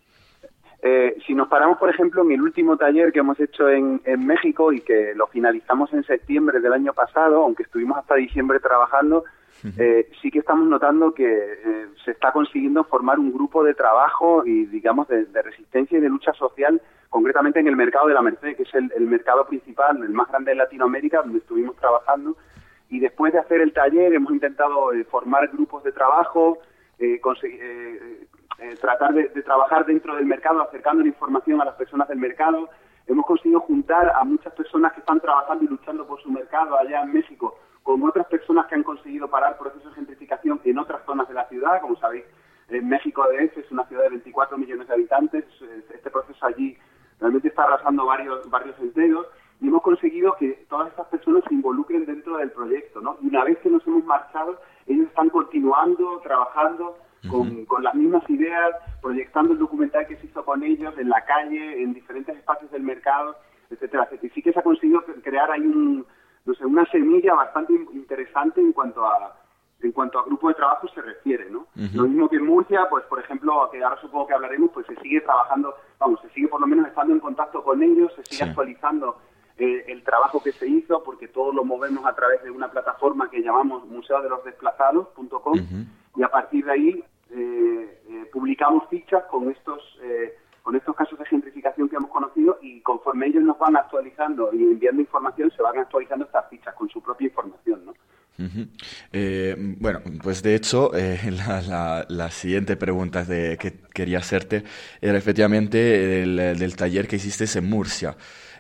eh, si nos paramos, por ejemplo, en el último taller que hemos hecho en, en México y que lo finalizamos en septiembre del año pasado, aunque estuvimos hasta diciembre trabajando... Eh, sí que estamos notando que eh, se está consiguiendo formar un grupo de trabajo y, digamos, de, de resistencia y de lucha social, concretamente en el mercado de la Merced, que es el, el mercado principal, el más grande de Latinoamérica, donde estuvimos trabajando. Y después de hacer el taller hemos intentado eh, formar grupos de trabajo, eh, conseguir, eh, eh, tratar de, de trabajar dentro del mercado, acercando la información a las personas del mercado. Hemos conseguido juntar a muchas personas que están trabajando y luchando por su mercado allá en México, con otras personas que han conseguido parar procesos de gentrificación en otras zonas de la ciudad. Como sabéis, en México D F es una ciudad de veinticuatro millones de habitantes. Este proceso allí realmente está arrasando varios barrios enteros y hemos conseguido que todas estas personas se involucren dentro del proyecto, ¿no? Y una vez que nos hemos marchado, ellos están continuando, trabajando con, uh-huh. con las mismas ideas, proyectando el documental que se hizo con ellos en la calle, en diferentes espacios del mercado, etcétera, etcétera. Y sí que se ha conseguido crear ahí un... no sé, una semilla bastante interesante en cuanto a en cuanto a grupo de trabajo se refiere, ¿no? Uh-huh. Lo mismo que en Murcia, pues por ejemplo, que ahora supongo que hablaremos, pues se sigue trabajando, vamos, se sigue por lo menos estando en contacto con ellos, se sigue sí. actualizando eh, el trabajo que se hizo, porque todo lo movemos a través de una plataforma que llamamos museo de los desplazados punto com, uh-huh. y a partir de ahí eh, eh, publicamos fichas con estos eh, con estos casos de gentrificación que hemos conocido, y conforme ellos nos van actualizando y enviando información, se van actualizando estas fichas con su propia información, ¿no? Uh-huh. Eh, bueno, pues de hecho, eh, la, la, la siguiente pregunta de, que quería hacerte era efectivamente el, del taller que hiciste en Murcia.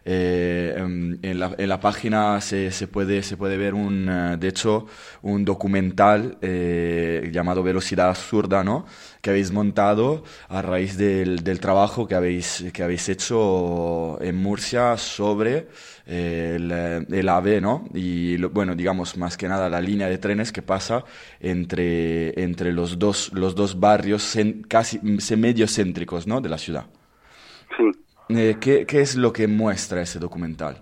Eh, en, la, en la página se, se puede se puede ver un de hecho un documental eh, llamado Velocidad Absurda, ¿no?, que habéis montado a raíz del, del trabajo que habéis que habéis hecho en Murcia sobre eh, el, el AVE, ¿no? Y lo, bueno, digamos más que nada la línea de trenes que pasa entre entre los dos los dos barrios cen, casi medio céntricos, ¿no?, de la ciudad. Sí. Eh, ¿qué, ¿Qué es lo que muestra ese documental?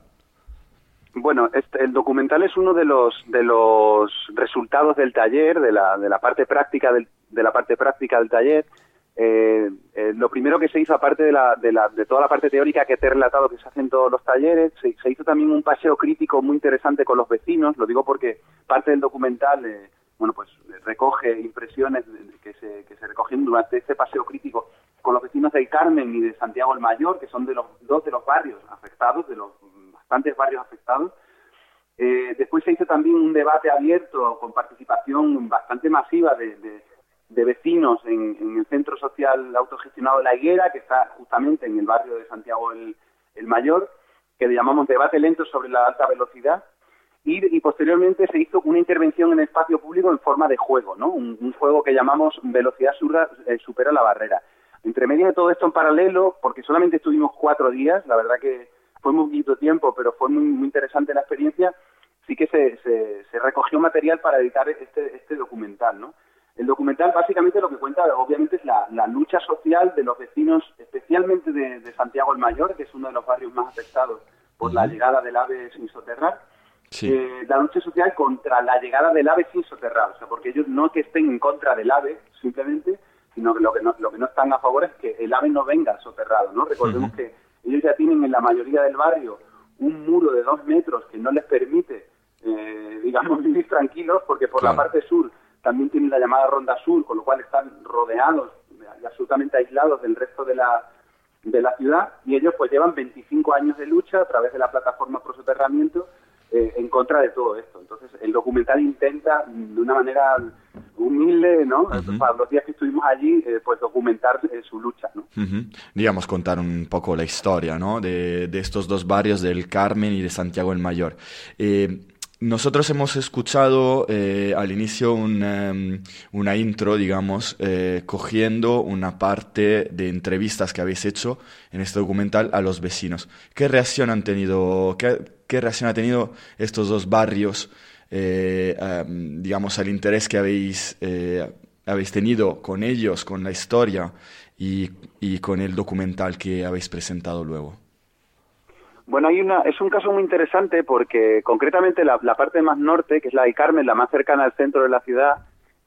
Bueno, este, el documental es uno de los de los resultados del taller, de la de la parte práctica del de la parte práctica del taller. Eh, eh, lo primero que se hizo, aparte de la, de la de toda la parte teórica que te he relatado que se hace en todos los talleres, se, se hizo también un paseo crítico muy interesante con los vecinos. Lo digo porque parte del documental eh, bueno, pues recoge impresiones que se que se recogieron durante este paseo crítico con los vecinos del Carmen y de Santiago el Mayor, que son de los dos de los barrios afectados, de los bastantes barrios afectados. Eh, después se hizo también un debate abierto con participación bastante masiva de, de, de vecinos en, en el Centro Social Autogestionado de La Higuera, que está justamente en el barrio de Santiago el, el Mayor, que le llamamos debate lento sobre la alta velocidad. Y, y posteriormente se hizo una intervención en el espacio público en forma de juego, ¿no? Un, un juego que llamamos Velocidad surra, eh, supera la barrera. Entre medias de todo esto en paralelo, porque solamente estuvimos cuatro días, la verdad que fue muy poquito tiempo, pero fue muy, muy interesante la experiencia, sí que se, se, se recogió material para editar este, este documental, ¿no? El documental básicamente lo que cuenta, obviamente, es la, la lucha social de los vecinos, especialmente de, de Santiago el Mayor, que es uno de los barrios más afectados por la llegada del AVE sin soterrar. Sí. Eh, la lucha social contra la llegada del AVE sin soterrar, o sea, porque ellos no que estén en contra del AVE, simplemente, sino que lo que no, lo que no están a favor es que el AVE no venga soterrado, ¿no? Recordemos uh-huh. que ellos ya tienen en la mayoría del barrio un muro de dos metros que no les permite, eh, digamos, vivir tranquilos, porque por claro. la parte sur también tienen la llamada Ronda Sur, con lo cual están rodeados y absolutamente aislados del resto de la de la ciudad, y ellos pues llevan veinticinco años de lucha a través de la plataforma Pro Soterramiento, eh, en contra de todo esto. Entonces, el documental intenta, de una manera humilde, ¿no? Uh-huh. Para los días que estuvimos allí, eh, pues documentar eh, su lucha, ¿no? Uh-huh. Digamos, contar un poco la historia, ¿no? De, de estos dos barrios, del Carmen y de Santiago el Mayor. Eh, Nosotros hemos escuchado eh, al inicio un, um, una intro, digamos, eh, cogiendo una parte de entrevistas que habéis hecho en este documental a los vecinos. ¿Qué reacción han tenido, qué, qué reacción ha tenido estos dos barrios, eh, um, digamos, al interés que habéis, eh, habéis tenido con ellos, con la historia y, y con el documental que habéis presentado luego? Bueno, hay una, es un caso muy interesante porque concretamente la, la parte más norte, que es la de Carmen, la más cercana al centro de la ciudad,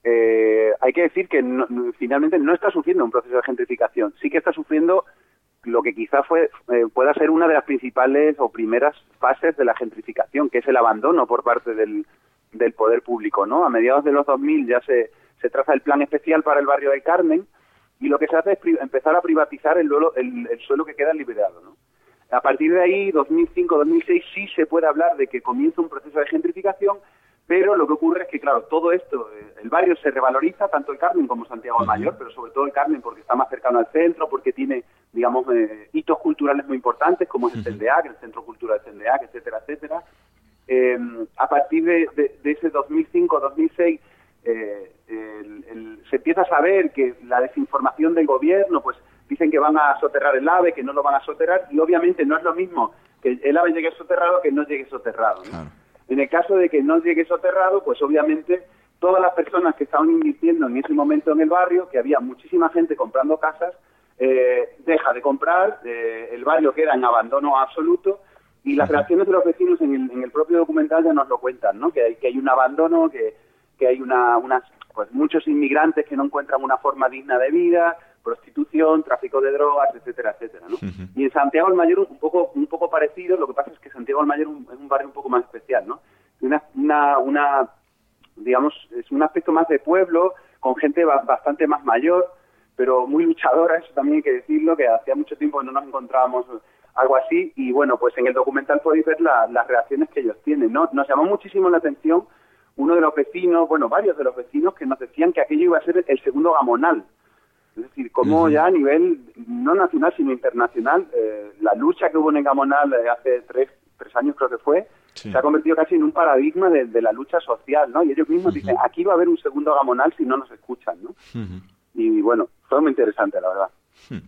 eh, hay que decir que no, finalmente no está sufriendo un proceso de gentrificación. Sí que está sufriendo lo que quizá fue eh, pueda ser una de las principales o primeras fases de la gentrificación, que es el abandono por parte del, del poder público, ¿no? A mediados de los dos mil ya se, se traza el plan especial para el barrio de Carmen y lo que se hace es pri- empezar a privatizar el, el, el suelo que queda liberado, ¿no? A partir de ahí, dos mil cinco dos mil seis, sí se puede hablar de que comienza un proceso de gentrificación, pero lo que ocurre es que, claro, todo esto, el barrio se revaloriza, tanto el Carmen como Santiago el Mayor, pero sobre todo el Carmen porque está más cercano al centro, porque tiene, digamos, eh, hitos culturales muy importantes, como es el CENDEAC, el Centro Cultural CENDEAC, etcétera, etcétera. Eh, a partir de, de, de ese dos mil cinco dos mil seis, eh, el, el, se empieza a saber que la desinformación del gobierno, pues, dicen que van a soterrar el AVE, que no lo van a soterrar, y obviamente no es lo mismo que el AVE llegue soterrado que no llegue soterrado, ¿no? Claro. En el caso de que no llegue soterrado, pues obviamente todas las personas que estaban invirtiendo en ese momento en el barrio, que había muchísima gente comprando casas, eh, deja de comprar, eh, el barrio queda en abandono absoluto, y las reacciones de los vecinos en el, en el propio documental ya nos lo cuentan, ¿no? Que hay, que hay un abandono, que, que hay una, unas, pues muchos inmigrantes que no encuentran una forma digna de vida, prostitución, tráfico de drogas, etcétera, etcétera, ¿no? Uh-huh. Y en Santiago el Mayor un poco un poco parecido, lo que pasa es que Santiago el Mayor es un barrio un poco más especial, ¿no? Una, una, una digamos, es un aspecto más de pueblo, con gente ba- bastante más mayor, pero muy luchadora, eso también hay que decirlo, que hacía mucho tiempo que no nos encontrábamos algo así, y bueno, pues en el documental podéis ver la, las reacciones que ellos tienen, ¿no? Nos llamó muchísimo la atención uno de los vecinos, bueno, varios de los vecinos que nos decían que aquello iba a ser el segundo Gamonal. Es decir, como ya a nivel no nacional, sino internacional, eh, la lucha que hubo en Gamonal eh, hace tres, tres años creo que fue, sí, se ha convertido casi en un paradigma de, de la lucha social, ¿no? Y ellos mismos uh-huh. dicen, aquí va a haber un segundo Gamonal si no nos escuchan, ¿no? Uh-huh. Y bueno, fue muy interesante, la verdad. Uh-huh.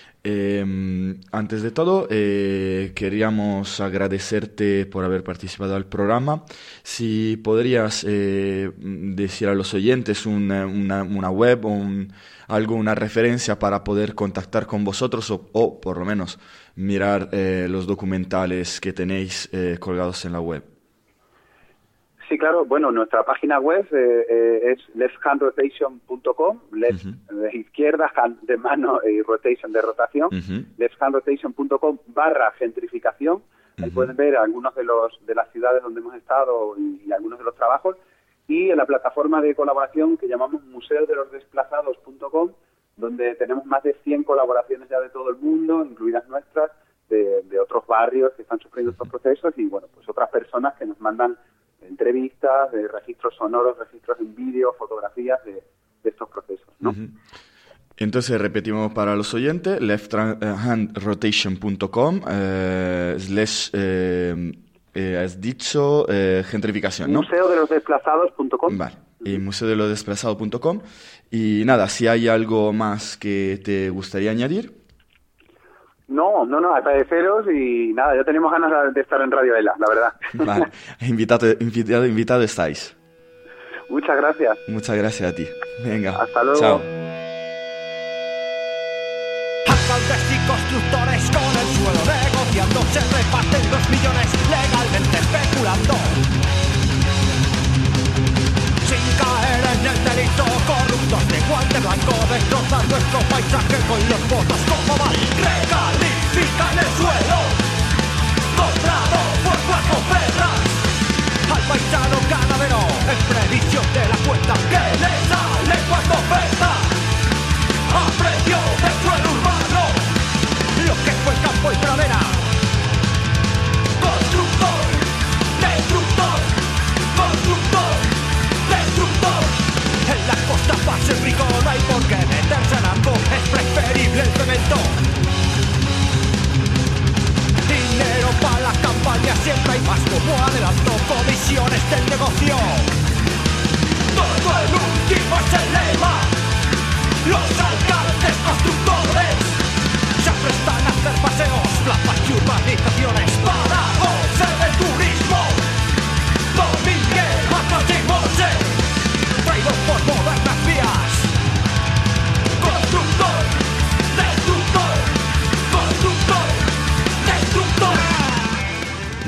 Eh, antes de todo, eh, queríamos agradecerte por haber participado al programa. Si podrías eh, decir a los oyentes una, una, una web o un, algo, una referencia para poder contactar con vosotros o, o por lo menos mirar eh, los documentales que tenéis eh, colgados en la web. Sí, claro. Bueno, nuestra página web eh, eh, es left hand rotation punto com, left uh-huh. de izquierda, hand de mano y rotation de rotación, uh-huh. left hand rotation punto com barra gentrificación. Ahí uh-huh. pueden ver algunos de los de las ciudades donde hemos estado y, y algunos de los trabajos. Y en la plataforma de colaboración que llamamos museo de los desplazados punto com, donde tenemos más de cien colaboraciones ya de todo el mundo, incluidas nuestras, de, de otros barrios que están sufriendo estos procesos y, bueno, pues otras personas que nos mandan entrevistas, de registros sonoros, registros en vídeo, fotografías de, de estos procesos, ¿no? Uh-huh. Entonces repetimos para los oyentes, left hand rotation punto com eh, slash eh, eh, has dicho eh, gentrificación, ¿no? museo de los desplazados punto com. Vale, y museo de los desplazados punto com. Y nada, si hay algo más que te gustaría añadir. No, no, no, agradeceros y nada, ya tenemos ganas de estar en Radio Ela, la verdad. Vale, invitado, invitado, invitado estáis. Muchas gracias. Muchas gracias a ti. Venga, hasta luego. Chao. Alcaldes y constructores con el suelo negociando, se reparten los millones legalmente especulando. Sin caer en el delito, corruptos de guante blanco, destrozar nuestro paisaje con los votos como mal. Recalifican el suelo, comprado por cuatro perras. Al paisano ganadero, en previsión de la cuenta que le sale cuando pesa. A precio de suelo urbano, lo que fue campo y pradera. Constructor de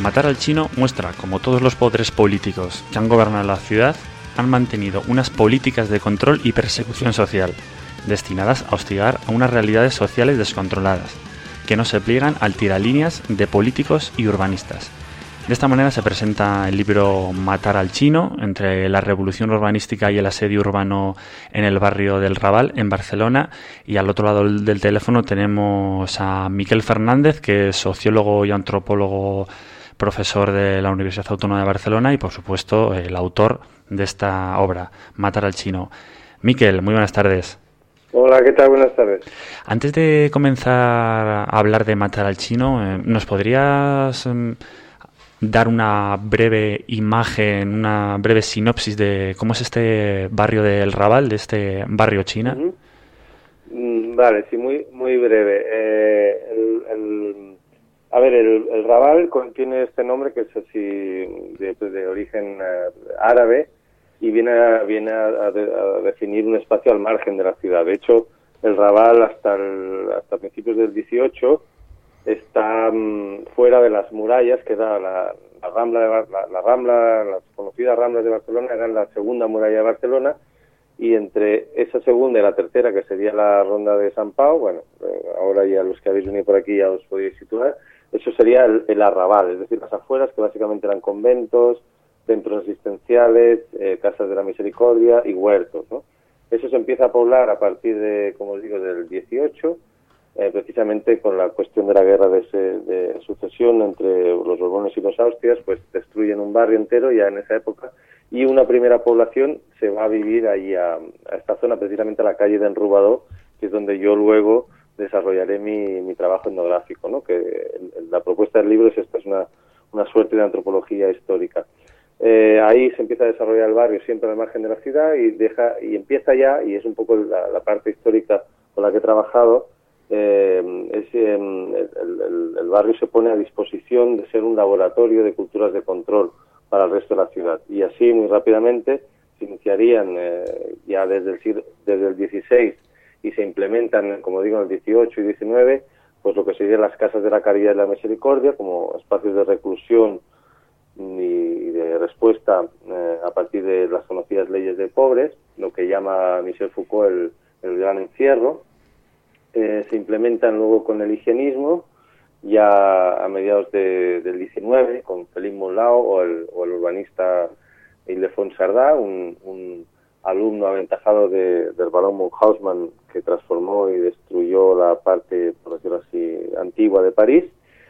Matar al Chino muestra cómo todos los poderes políticos que han gobernado la ciudad han mantenido unas políticas de control y persecución social, destinadas a hostigar a unas realidades sociales descontroladas, que no se pliegan al tiralíneas de políticos y urbanistas. De esta manera se presenta el libro Matar al Chino, entre la revolución urbanística y el asedio urbano en el barrio del Raval, en Barcelona. Y al otro lado del teléfono tenemos a Miquel Fernández, que es sociólogo y antropólogo, profesor de la Universidad Autónoma de Barcelona y, por supuesto, el autor de esta obra, Matar al Chino. Miquel, muy buenas tardes. Hola, ¿qué tal? Buenas tardes. Antes de comenzar a hablar de Matar al Chino, ¿nos podrías eh, dar una breve imagen, una breve sinopsis de cómo es este barrio del Raval, de este barrio chino? Uh-huh. Mm, vale, sí, muy muy breve. Eh, el, el, a ver, el, el Raval contiene este nombre que es así de, de origen uh, árabe, y viene a, viene a, a, de, a definir un espacio al margen de la ciudad. De hecho, el Raval hasta el, hasta principios del dieciocho está um, fuera de las murallas, que era la, la Rambla, de, la, la Rambla, las conocidas Ramblas de Barcelona, eran la segunda muralla de Barcelona, y entre esa segunda y la tercera, que sería la Ronda de Sant Pau, bueno, eh, ahora ya los que habéis venido por aquí ya os podéis situar, eso sería el, el arrabal, es decir, las afueras, que básicamente eran conventos, centros asistenciales, eh, casas de la misericordia y huertos, ¿no? Eso se empieza a poblar a partir de, como os digo, del dieciocho, eh, precisamente con la cuestión de la guerra de, ese, de sucesión entre los Borbones y los Austrias, pues destruyen un barrio entero ya en esa época, y una primera población se va a vivir ahí a, a esta zona, precisamente a la calle de Enrubador, que es donde yo luego desarrollaré mi, mi trabajo etnográfico, ¿no? Que el, la propuesta del libro es esta, es una, una suerte de antropología histórica. Eh, ahí se empieza a desarrollar el barrio siempre al margen de la ciudad y deja y empieza ya, y es un poco la, la parte histórica con la que he trabajado, eh, es, eh, el, el, el barrio se pone a disposición de ser un laboratorio de culturas de control para el resto de la ciudad, y así muy rápidamente se iniciarían eh, ya desde el, siglo, desde el dieciséis, y se implementan, como digo, en el dieciocho y diecinueve, pues lo que serían las casas de la caridad y la misericordia como espacios de reclusión y de respuesta eh, a partir de las conocidas leyes de pobres, lo que llama Michel Foucault el, el gran encierro. Eh, se implementan luego con el higienismo, ya a mediados de, del diecinueve, con Félix Monlau o el, o el urbanista Ildefons Sardà, un, un alumno aventajado de, del barón Munchausen, que transformó y destruyó la parte, por decirlo así, antigua de París.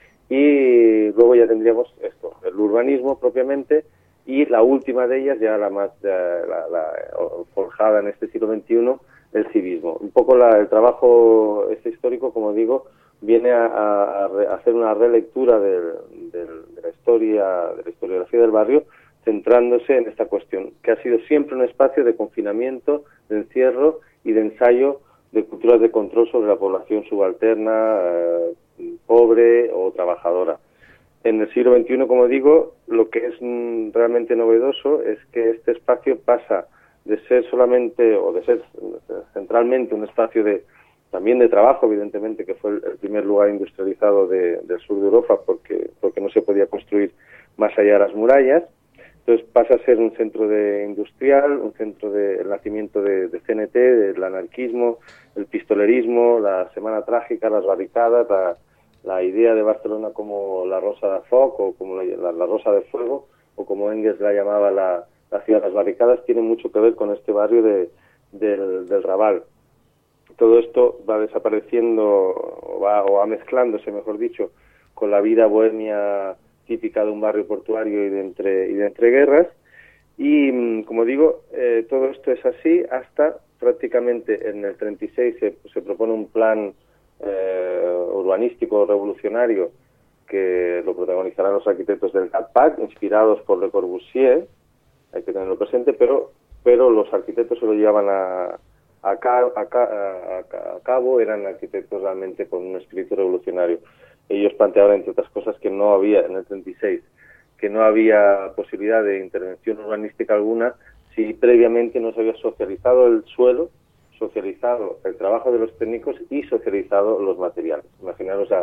Y luego ya tendríamos esto, el urbanismo propiamente, y la última de ellas, ya la más la, la, la forjada en este siglo veintiuno, el civismo. Un poco la, el trabajo este histórico, como digo, viene a, a, a hacer una relectura de, de, de la historia, de la historiografía del barrio, centrándose en esta cuestión, que ha sido siempre un espacio de confinamiento, de encierro y de ensayo de culturas de control sobre la población subalterna, eh, pobre o trabajadora. En el siglo veintiuno, como digo, lo que es mm, realmente novedoso es que este espacio pasa de ser solamente, o de ser centralmente un espacio de también de trabajo, evidentemente, que fue el, el primer lugar industrializado de, del sur de Europa, porque, porque no se podía construir más allá de las murallas. Entonces pasa a ser un centro de industrial, un centro de el nacimiento de, de C N T, del anarquismo, el pistolerismo, la Semana Trágica, las barricadas, la, la idea de Barcelona como la Rosa de Foc, o como la, la Rosa de Fuego, o como Engels la llamaba la, la ciudad de las barricadas, tiene mucho que ver con este barrio de, del, del Raval. Todo esto va desapareciendo, o va, o va mezclándose, mejor dicho, con la vida bohemia típica de un barrio portuario y de entre y de entreguerras, y como digo, eh, todo esto es así hasta prácticamente en el treinta y seis se, se propone un plan eh, urbanístico revolucionario que lo protagonizarán los arquitectos del Cat Pack, inspirados por Le Corbusier, hay que tenerlo presente, pero pero los arquitectos se lo llevaban a a, ca, a, ca, a, a cabo, eran arquitectos realmente con un espíritu revolucionario. Ellos planteaban, entre otras cosas, que no había, en el treinta y seis, que no había posibilidad de intervención urbanística alguna si previamente no se había socializado el suelo, socializado el trabajo de los técnicos y socializado los materiales. Imaginaros a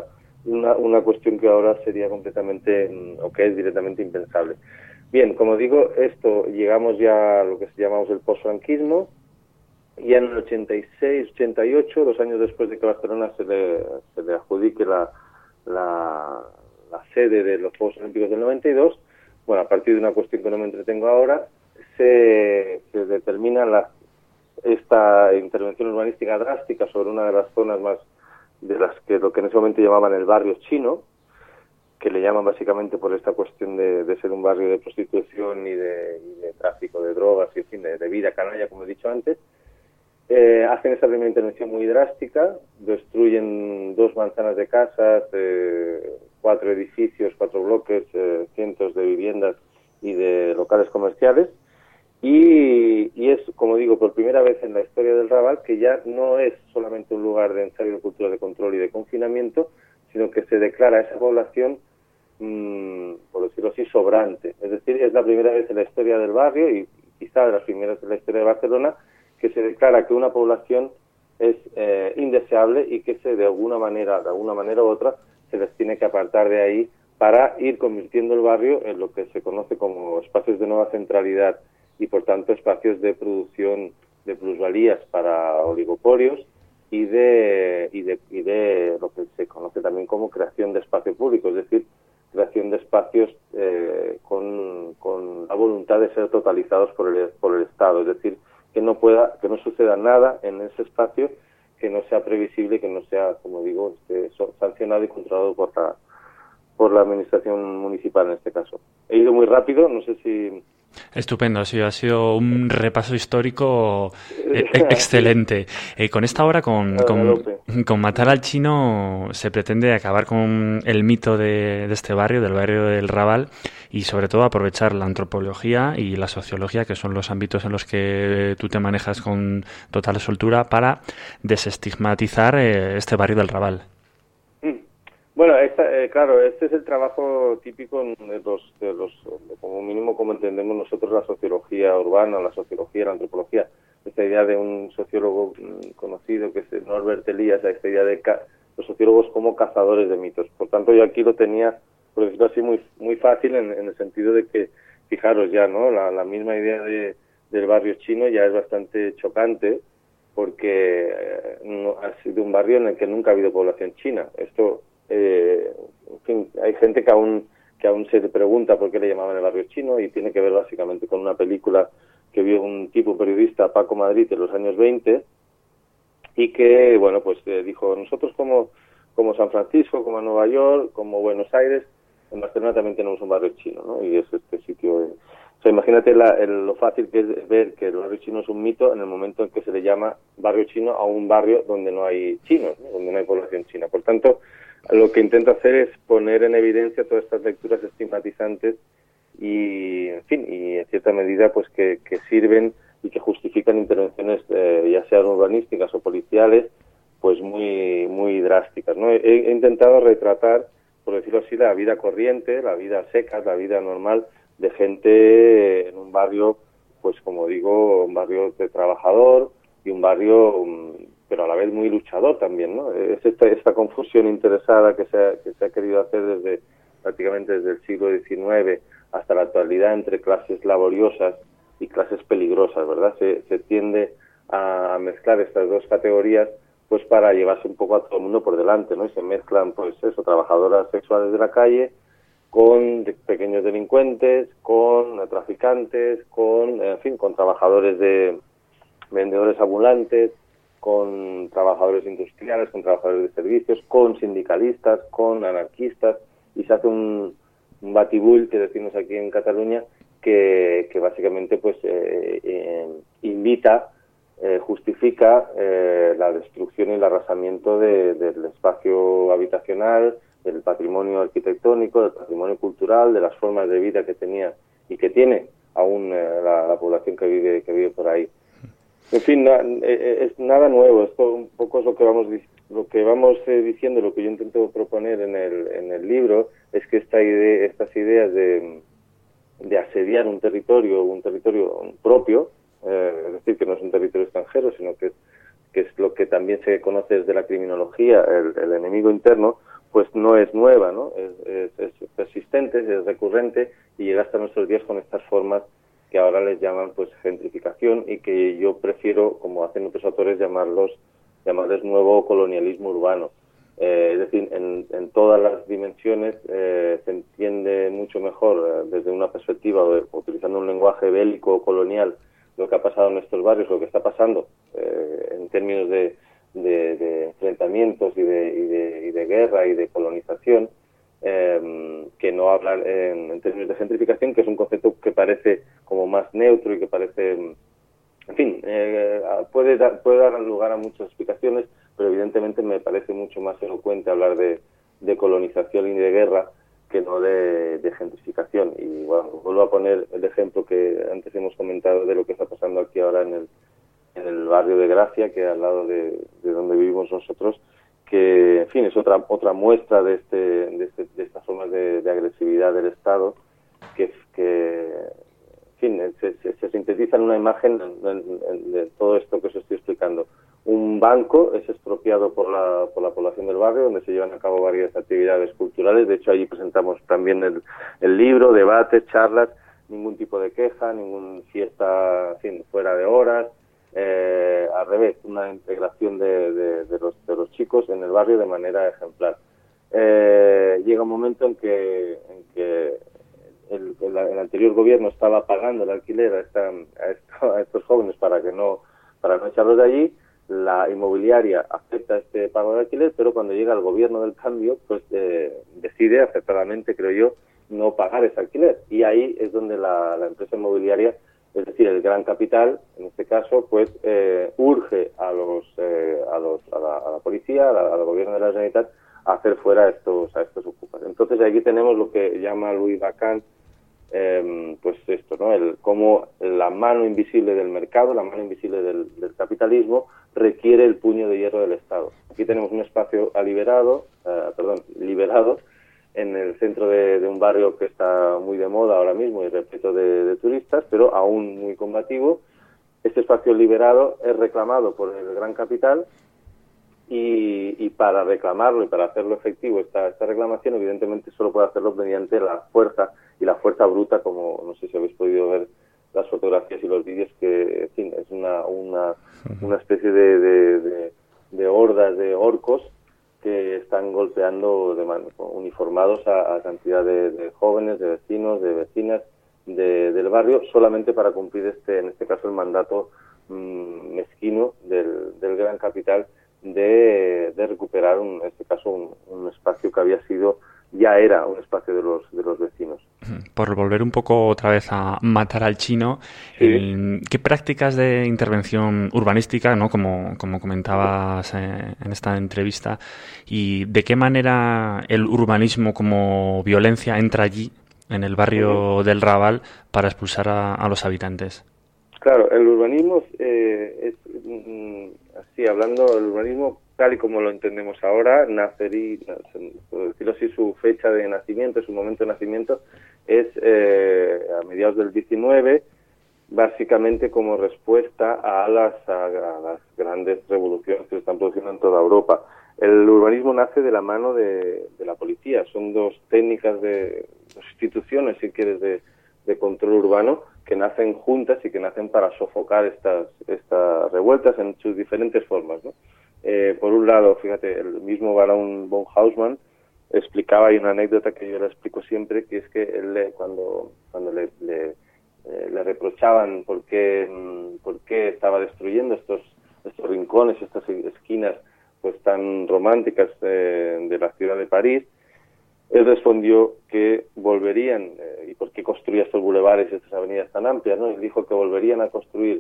una, una cuestión que ahora sería completamente, o que es directamente impensable. Bien, como digo, esto llegamos ya a lo que llamamos el posfranquismo, y en el ochenta y seis, ochenta y ocho, dos años después de que Barcelona se le, se le adjudique la, la, la sede de los Juegos Olímpicos del noventa y dos, bueno, a partir de una cuestión que no me entretengo ahora, se, se determina la, esta intervención urbanística drástica sobre una de las zonas más de las que lo que en ese momento llamaban el barrio chino, que le llaman básicamente por esta cuestión de, de ser un barrio de prostitución y de, y de tráfico de drogas y en fin, de, de vida canalla, como he dicho antes. Eh, hacen esa primera intervención muy drástica, destruyen dos manzanas de casas, eh, cuatro edificios, cuatro bloques, eh, cientos de viviendas y de locales comerciales, y, y es, como digo, por primera vez en la historia del Raval, que ya no es solamente un lugar de ensayo de cultura de control y de confinamiento, sino que se declara a esa población, mmm, por decirlo así, sobrante. Es decir, es la primera vez en la historia del barrio, y quizá de las primeras en la historia de Barcelona, que se declara que una población es eh, indeseable y que se de alguna manera, de alguna manera u otra, se les tiene que apartar de ahí para ir convirtiendo el barrio en lo que se conoce como espacios de nueva centralidad y, por tanto, espacios de producción de plusvalías para oligopolios y de, y de, y de lo que se conoce también como creación de espacio público, es decir, creación de espacios eh, con, con la voluntad de ser totalizados por el, por el Estado, es decir, que no pueda, que no suceda nada en ese espacio que no sea previsible, que no sea, como digo, este, sancionado y controlado por la, por la administración municipal en este caso. He ido muy rápido, no sé si... Estupendo, ha sido, ha sido un repaso histórico eh, excelente. Eh, con esta obra, con, con, con Matar al Chino, se pretende acabar con el mito de, de este barrio, del barrio del Raval, y sobre todo aprovechar la antropología y la sociología, que son los ámbitos en los que tú te manejas con total soltura, para desestigmatizar eh, este barrio del Raval. Bueno, esta, eh, claro, este es el trabajo típico de los, de los, como mínimo como entendemos nosotros la sociología urbana, la sociología, la antropología, esta idea de un sociólogo conocido que es Norbert Elias, esta idea de ca los sociólogos como cazadores de mitos. Por tanto, yo aquí lo tenía, por decirlo así, muy muy fácil en, en el sentido de que, fijaros ya, ¿no? La, la misma idea de, del barrio chino ya es bastante chocante, porque eh, no, ha sido un barrio en el que nunca ha habido población china. Esto Eh, en fin, hay gente que aún que aún se pregunta por qué le llamaban el barrio chino, y tiene que ver básicamente con una película que vio un tipo periodista, Paco Madrid, en los años veinte, y que, bueno, pues eh, dijo, nosotros como, como San Francisco, como Nueva York, como Buenos Aires, en Barcelona también tenemos un barrio chino, ¿no? Y es este sitio... Eh, o sea, imagínate la, el, lo fácil que es ver que el barrio chino es un mito en el momento en que se le llama barrio chino a un barrio donde no hay chinos, ¿no? Donde no hay población china. Por tanto, lo que intento hacer es poner en evidencia todas estas lecturas estigmatizantes y, en fin, y en cierta medida, pues que, que sirven y que justifican intervenciones, eh, ya sean urbanísticas o policiales, pues muy muy drásticas, ¿no? He, he intentado retratar, por decirlo así, la vida corriente, la vida seca, la vida normal de gente en un barrio, pues como digo, un barrio de trabajador y un barrio... Um, pero a la vez muy luchador también, ¿no? Es esta, esta confusión interesada que se, ha, que se ha querido hacer desde prácticamente desde el siglo diecinueve hasta la actualidad entre clases laboriosas y clases peligrosas, ¿verdad? Se, se tiende a mezclar estas dos categorías pues para llevarse un poco a todo el mundo por delante, ¿no? Y se mezclan, pues eso, trabajadoras sexuales de la calle con de, pequeños delincuentes, con traficantes, con, en fin, con trabajadores de vendedores ambulantes, con trabajadores industriales, con trabajadores de servicios, con sindicalistas, con anarquistas, y se hace un, un batibull, que decimos aquí en Cataluña, que, que básicamente pues eh, eh, invita, eh, justifica eh, la destrucción y el arrasamiento de, del espacio habitacional, del patrimonio arquitectónico, del patrimonio cultural, de las formas de vida que tenía y que tiene aún eh, la, la población que vive que vive por ahí. En fin, na, eh, es nada nuevo. Esto un poco es lo que vamos lo que vamos eh, diciendo, lo que yo intento proponer en el en el libro es que esta idea, estas ideas de de asediar un territorio, un territorio propio, eh, es decir, que no es un territorio extranjero, sino que es que es lo que también se conoce desde la criminología, el, el enemigo interno, pues no es nueva, ¿no? Es, es, es persistente, es recurrente y llega hasta nuestros días con estas formas que ahora les llaman pues gentrificación y que yo prefiero, como hacen otros autores, llamarlos llamarles nuevo colonialismo urbano. Eh, es decir, en, en todas las dimensiones eh, se entiende mucho mejor eh, desde una perspectiva, de, utilizando un lenguaje bélico colonial, lo que ha pasado en estos barrios, lo que está pasando eh, en términos de, de, de enfrentamientos y de, y, de, y de guerra y de colonización, eh, que no hablar en, en términos de gentrificación, que es un concepto que parece como más neutro y que parece, en fin, eh, puede, dar, puede dar lugar a muchas explicaciones, pero evidentemente me parece mucho más elocuente hablar de, de colonización y de guerra que no de, de gentrificación. Y bueno, vuelvo a poner el ejemplo que antes hemos comentado de lo que está pasando aquí ahora en el, en el barrio de Gracia, que al lado de, de donde vivimos nosotros, que en fin es otra otra muestra de este de, este, de estas formas de, de agresividad del Estado, que, que en fin se, se, se sintetiza en una imagen de, de, de todo esto que os estoy explicando. Un banco es expropiado por la, por la población del barrio, donde se llevan a cabo varias actividades culturales. De hecho, allí presentamos también el, el libro, debates, charlas, ningún tipo de queja, ninguna fiesta en fin, fuera de horas. Eh, al revés, una integración de, de, de, los, de los chicos en el barrio de manera ejemplar. Eh, llega un momento en que, en que el, el, el anterior gobierno estaba pagando el alquiler a, esta, a, esto, a estos jóvenes para que no para no echarlos de allí. La inmobiliaria acepta este pago de alquiler, pero cuando llega el gobierno del cambio, pues eh, decide acertadamente, creo yo, no pagar ese alquiler. Y ahí es donde la, la empresa inmobiliaria, es decir, el gran capital, en este caso, pues eh, urge a los, eh, a los, a la, a la policía, a la, al gobierno de la Generalitat, a hacer fuera a estos, a estos ocupas. Entonces aquí tenemos lo que llama Louis Lacan, eh, pues esto, ¿no? El cómo la mano invisible del mercado, la mano invisible del, del capitalismo, requiere el puño de hierro del Estado. Aquí tenemos un espacio liberado, eh, perdón, liberado, en el centro de, de un barrio que está muy de moda ahora mismo y repleto de, de turistas, pero aún muy combativo. Este espacio liberado es reclamado por el gran capital y, y para reclamarlo y para hacerlo efectivo esta, esta reclamación, evidentemente solo puede hacerlo mediante la fuerza y la fuerza bruta, como no sé si habéis podido ver las fotografías y los vídeos, que en fin, es una, una, una especie de, de, de, de hordas de orcos que están golpeando de man, uniformados a, a cantidad de, de jóvenes, de vecinos, de vecinas de, del barrio, solamente para cumplir este, en este caso, el mandato mmm, mezquino del, del gran capital de, de recuperar, un, en este caso, un, un espacio que había sido, ya era un espacio de los, de los vecinos. Por volver un poco otra vez a matar al chino, sí. el, ¿qué prácticas de intervención urbanística, ¿no? como, como comentabas eh, en esta entrevista, y de qué manera el urbanismo como violencia entra allí, en el barrio sí. del Raval, para expulsar a, a los habitantes? Claro, el urbanismo eh, es, mm, así hablando, el urbanismo tal y como lo entendemos ahora, nacería, por decirlo así, su fecha de nacimiento, su momento de nacimiento, es eh, a mediados del diecinueve, básicamente como respuesta a las, a, a las grandes revoluciones que se están produciendo en toda Europa. El urbanismo nace de la mano de, de la policía, son dos técnicas de, dos instituciones, si quieres, de, de control urbano, que nacen juntas y que nacen para sofocar estas, estas revueltas en sus diferentes formas, ¿no? Eh, por un lado, fíjate, el mismo Baron von Haussmann explicaba, hay una anécdota que yo le explico siempre, que es que él le, cuando cuando le, le, eh, le reprochaban por qué, por qué estaba destruyendo estos estos rincones, estas esquinas pues tan románticas eh, de la ciudad de París, él respondió que volverían, eh, y por qué construía estos bulevares y estas avenidas tan amplias, ¿no? Él dijo que volverían a construir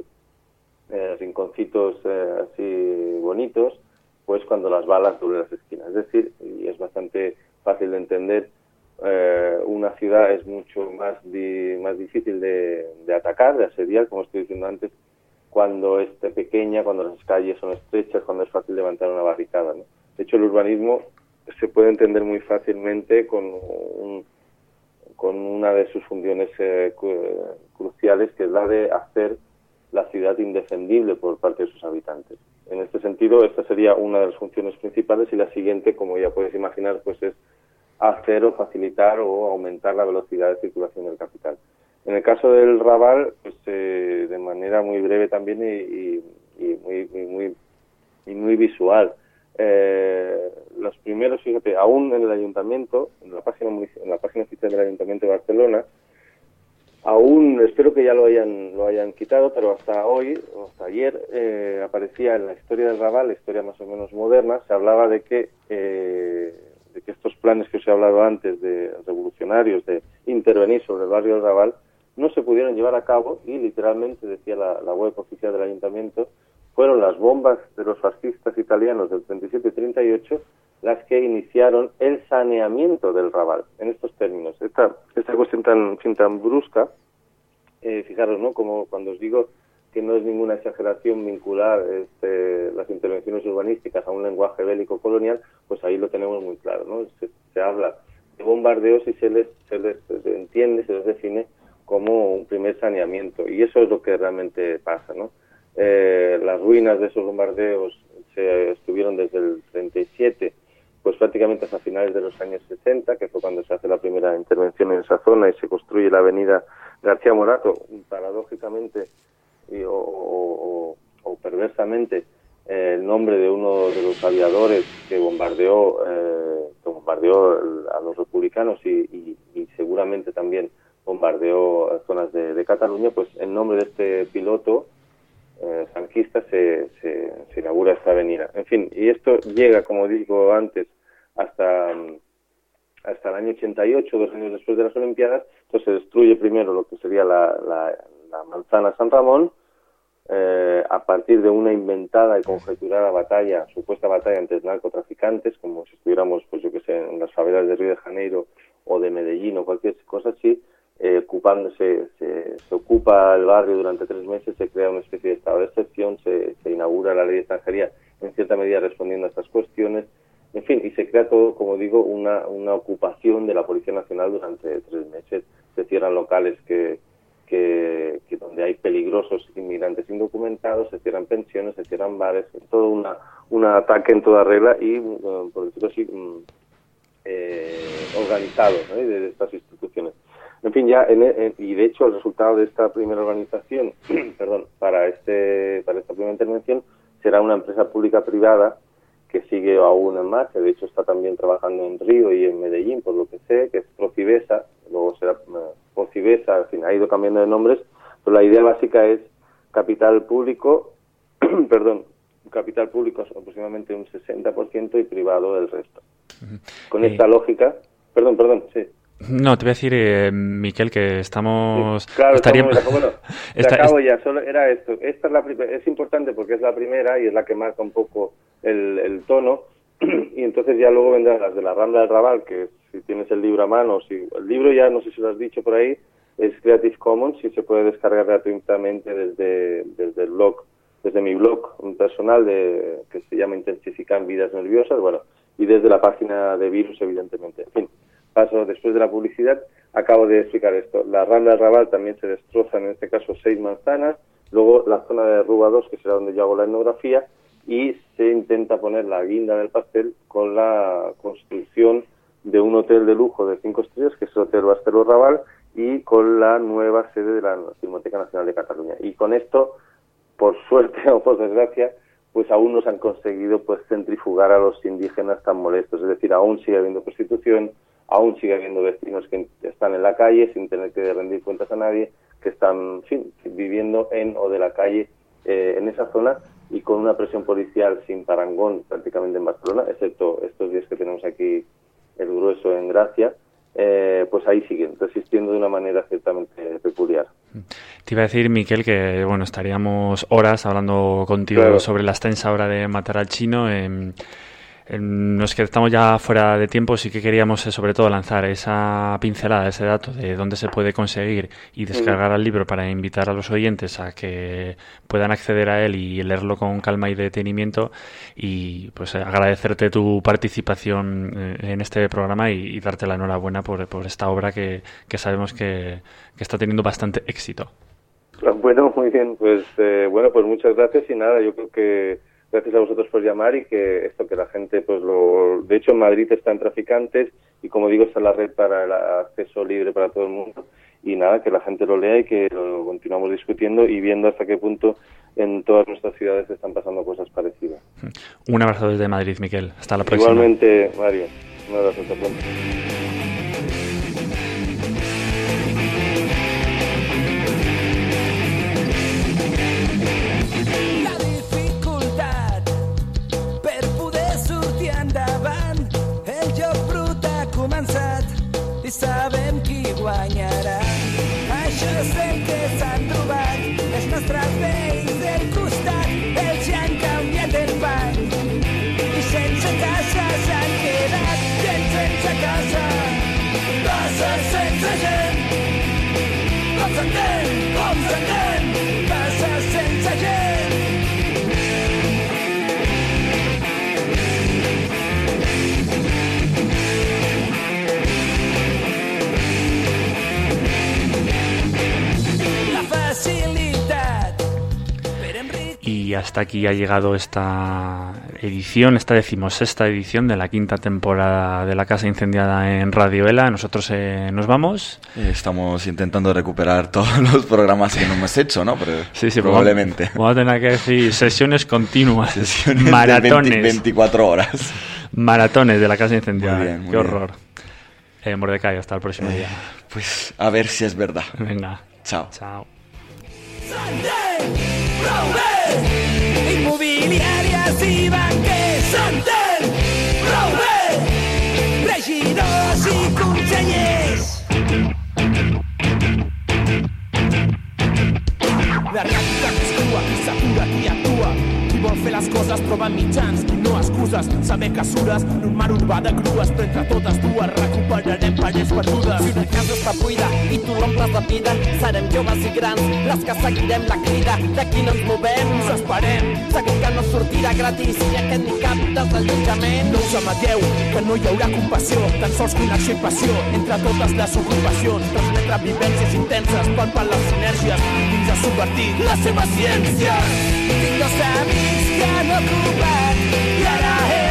Eh, rinconcitos eh, así bonitos, pues cuando las balas doblen las esquinas. Es decir, y es bastante fácil de entender, eh, una ciudad es mucho más di, más difícil de, de atacar, de asediar, como estoy diciendo antes, cuando es pequeña, cuando las calles son estrechas, cuando es fácil levantar una barricada, ¿no? De hecho, el urbanismo se puede entender muy fácilmente con un, con una de sus funciones eh, cruciales, que es la de hacer la ciudad indefendible por parte de sus habitantes. en este sentido, esta sería una de las funciones principales y la siguiente, como ya puedes imaginar, pues es hacer o facilitar o aumentar la velocidad de circulación del capital. En el caso del Raval, pues eh, de manera muy breve también y, y, y muy, muy, muy, y muy visual. Eh, los primeros, fíjate, aún en el ayuntamiento, en la página en la página oficial del Ayuntamiento de Barcelona, aún espero que ya lo hayan lo hayan quitado, pero hasta hoy, o hasta ayer, eh, aparecía en la historia del Raval, la historia más o menos moderna, se hablaba de que eh, de que estos planes que os he hablado antes, de revolucionarios, de intervenir sobre el barrio del Raval, no se pudieron llevar a cabo y literalmente, decía la, la web oficial del Ayuntamiento, fueron las bombas de los fascistas italianos del treinta y siete y treinta y ocho las que iniciaron el saneamiento del Raval, en estos términos. Esta, esta cuestión tan, tan brusca, eh, fijaros, ¿no?, como cuando os digo que no es ninguna exageración vincular este, las intervenciones urbanísticas a un lenguaje bélico colonial, pues ahí lo tenemos muy claro, ¿no? Se, se habla de bombardeos y se les, se les entiende, se les define como un primer saneamiento, y eso es lo que realmente pasa, ¿no? Eh, las ruinas de esos bombardeos se estuvieron desde el treinta y siete, pues prácticamente hasta finales de los años sesenta, que fue cuando se hace la primera intervención en esa zona y se construye la avenida García Morato, paradójicamente y, o, o, o perversamente, eh, el nombre de uno de los aviadores que bombardeó, eh, que bombardeó a los republicanos y, y, y seguramente también bombardeó zonas de, de Cataluña, pues en nombre de este piloto eh, franquista se, se, se inaugura esta avenida. En fin, y esto llega, como digo antes, hasta hasta el año ochenta y ocho, dos años después de las Olimpiadas. Entonces se destruye primero lo que sería la, la, la manzana San Ramón, eh, a partir de una inventada y conjeturada batalla, supuesta batalla entre narcotraficantes, como si estuviéramos, pues yo que sé, en las favelas de Río de Janeiro o de Medellín o cualquier cosa así. Eh, ocupándose, se, se ocupa el barrio durante tres meses, se crea una especie de estado de excepción, se, se inaugura la ley de extranjería en cierta medida respondiendo a estas cuestiones, en fin, y se crea todo, como digo, una, una ocupación de la Policía Nacional durante tres meses. Se cierran locales que, que, que donde hay peligrosos inmigrantes indocumentados, se cierran pensiones, se cierran bares, todo una, un ataque en toda regla y, uh, por decirlo así, um, eh, organizado, ¿no?, de, de estas instituciones. En fin, ya en, en, y de hecho el resultado de esta primera organización, perdón, para este para esta primera intervención será una empresa pública privada que sigue aún en marcha. De hecho está también trabajando en Río y en Medellín, por lo que sé, que es Procivesa, luego será uh, Procivesa, en fin, ha ido cambiando de nombres, pero la idea básica es capital público, perdón, capital público aproximadamente un sesenta por ciento y privado el resto. Uh-huh. Con eh... esta lógica, perdón, perdón, sí. No, te voy a decir, eh, Miquel, que estamos... Sí, claro, estaríamos... estamos, bueno, te Esta, acabo es... ya, solo era esto. Esta es la es importante porque es la primera y es la que marca un poco el, el tono, y entonces ya luego vendrán las de la Rambla del Raval, que si tienes el libro a mano, si el libro ya, no sé si lo has dicho por ahí, es Creative Commons y se puede descargar gratuitamente desde, desde el blog, desde mi blog personal de, que se llama Intensificar Vidas Nerviosas, bueno, y desde la página de Virus, evidentemente. En fin. Paso después de la publicidad, acabo de explicar esto. La Rambla del Raval también se destrozan, en este caso, seis manzanas. Luego la zona de Rúa dos, que será donde yo hago la etnografía, y se intenta poner la guinda del pastel con la construcción de un hotel de lujo de cinco estrellas, que es el Hotel Bastelo Raval, y con la nueva sede de la Filmoteca Nacional de Cataluña. Y con esto, por suerte o por desgracia, pues aún no se han conseguido pues centrifugar a los indígenas tan molestos. Es decir, aún sigue habiendo prostitución, aún sigue habiendo vecinos que están en la calle sin tener que rendir cuentas a nadie, que están, en fin, viviendo en o de la calle eh, en esa zona y con una presión policial sin parangón prácticamente en Barcelona, excepto estos días que tenemos aquí el grueso en Gracia, eh, pues ahí siguen resistiendo de una manera ciertamente peculiar. Te iba a decir, Miquel, que bueno, estaríamos horas hablando contigo claro. sobre la extensa obra de Matar al Chino. Eh, Nos quedamos ya fuera de tiempo, sí que queríamos eh, sobre todo lanzar esa pincelada, ese dato de dónde se puede conseguir y descargar el libro para invitar a los oyentes a que puedan acceder a él y leerlo con calma y detenimiento, y pues agradecerte tu participación en este programa y, y darte la enhorabuena por, por esta obra que, que sabemos que, que está teniendo bastante éxito. Bueno, muy bien, pues eh, bueno, pues muchas gracias y nada, yo creo que gracias a vosotros por llamar y que esto que la gente, pues lo, de hecho en Madrid están traficantes y como digo está la red para el acceso libre para todo el mundo y nada, que la gente lo lea y que lo continuamos discutiendo y viendo hasta qué punto en todas nuestras ciudades están pasando cosas parecidas. Un abrazo desde Madrid, Miquel. Hasta la próxima. Igualmente, Mario. Un abrazo, hasta pronto. Sabem qui guanyarà. Això és el que s'han trobat els nostres veïns del costat. Ells ja han canviat el bany i sense casa s'han quedat. Gent sense casa, cases sense gent. Com s'entén, com s'entén, cases sense gent. Y hasta aquí ha llegado esta edición, esta decimosexta edición de la quinta temporada de La Casa Incendiada en Radio Ela. Nosotros eh, nos vamos. Estamos intentando recuperar todos los programas que no hemos hecho, ¿no? Pero sí, sí, probablemente. Vamos, vamos a tener que decir sesiones continuas, sesiones maratones. De veinte, veinticuatro horas. Maratones de La Casa Incendiada. Muy bien, muy Qué bien. horror. Eh, Mordecai, hasta el próximo eh, día. Pues a ver si es verdad. Venga. Chao. Chao. Immobiliàries i banquers s'entén prou bé, regidors i consellers. La realitat és crua, qui s'atura, qui actua, qui vol fer les coses troba mitjans, qui no excuses, saber que sures, un mar urbà de crues, però entre totes dues recuperarem pallers perdudes. Si una casa està buida i tu l'omples de vida, serem joves i grans, les que seguirem la crida, d'aquí no ens movem, us esperem, segur que no sortirà gratis, i aquest ni cap desallotjament. No us amagueu, que no hi haurà compassió, tan sols connexió i passió, entre totes les ocupacions, transmetre vivències intenses, palpar les sinergies, fins a subvertir la seva ciència. Tinc dos amics que han ocupat, i ara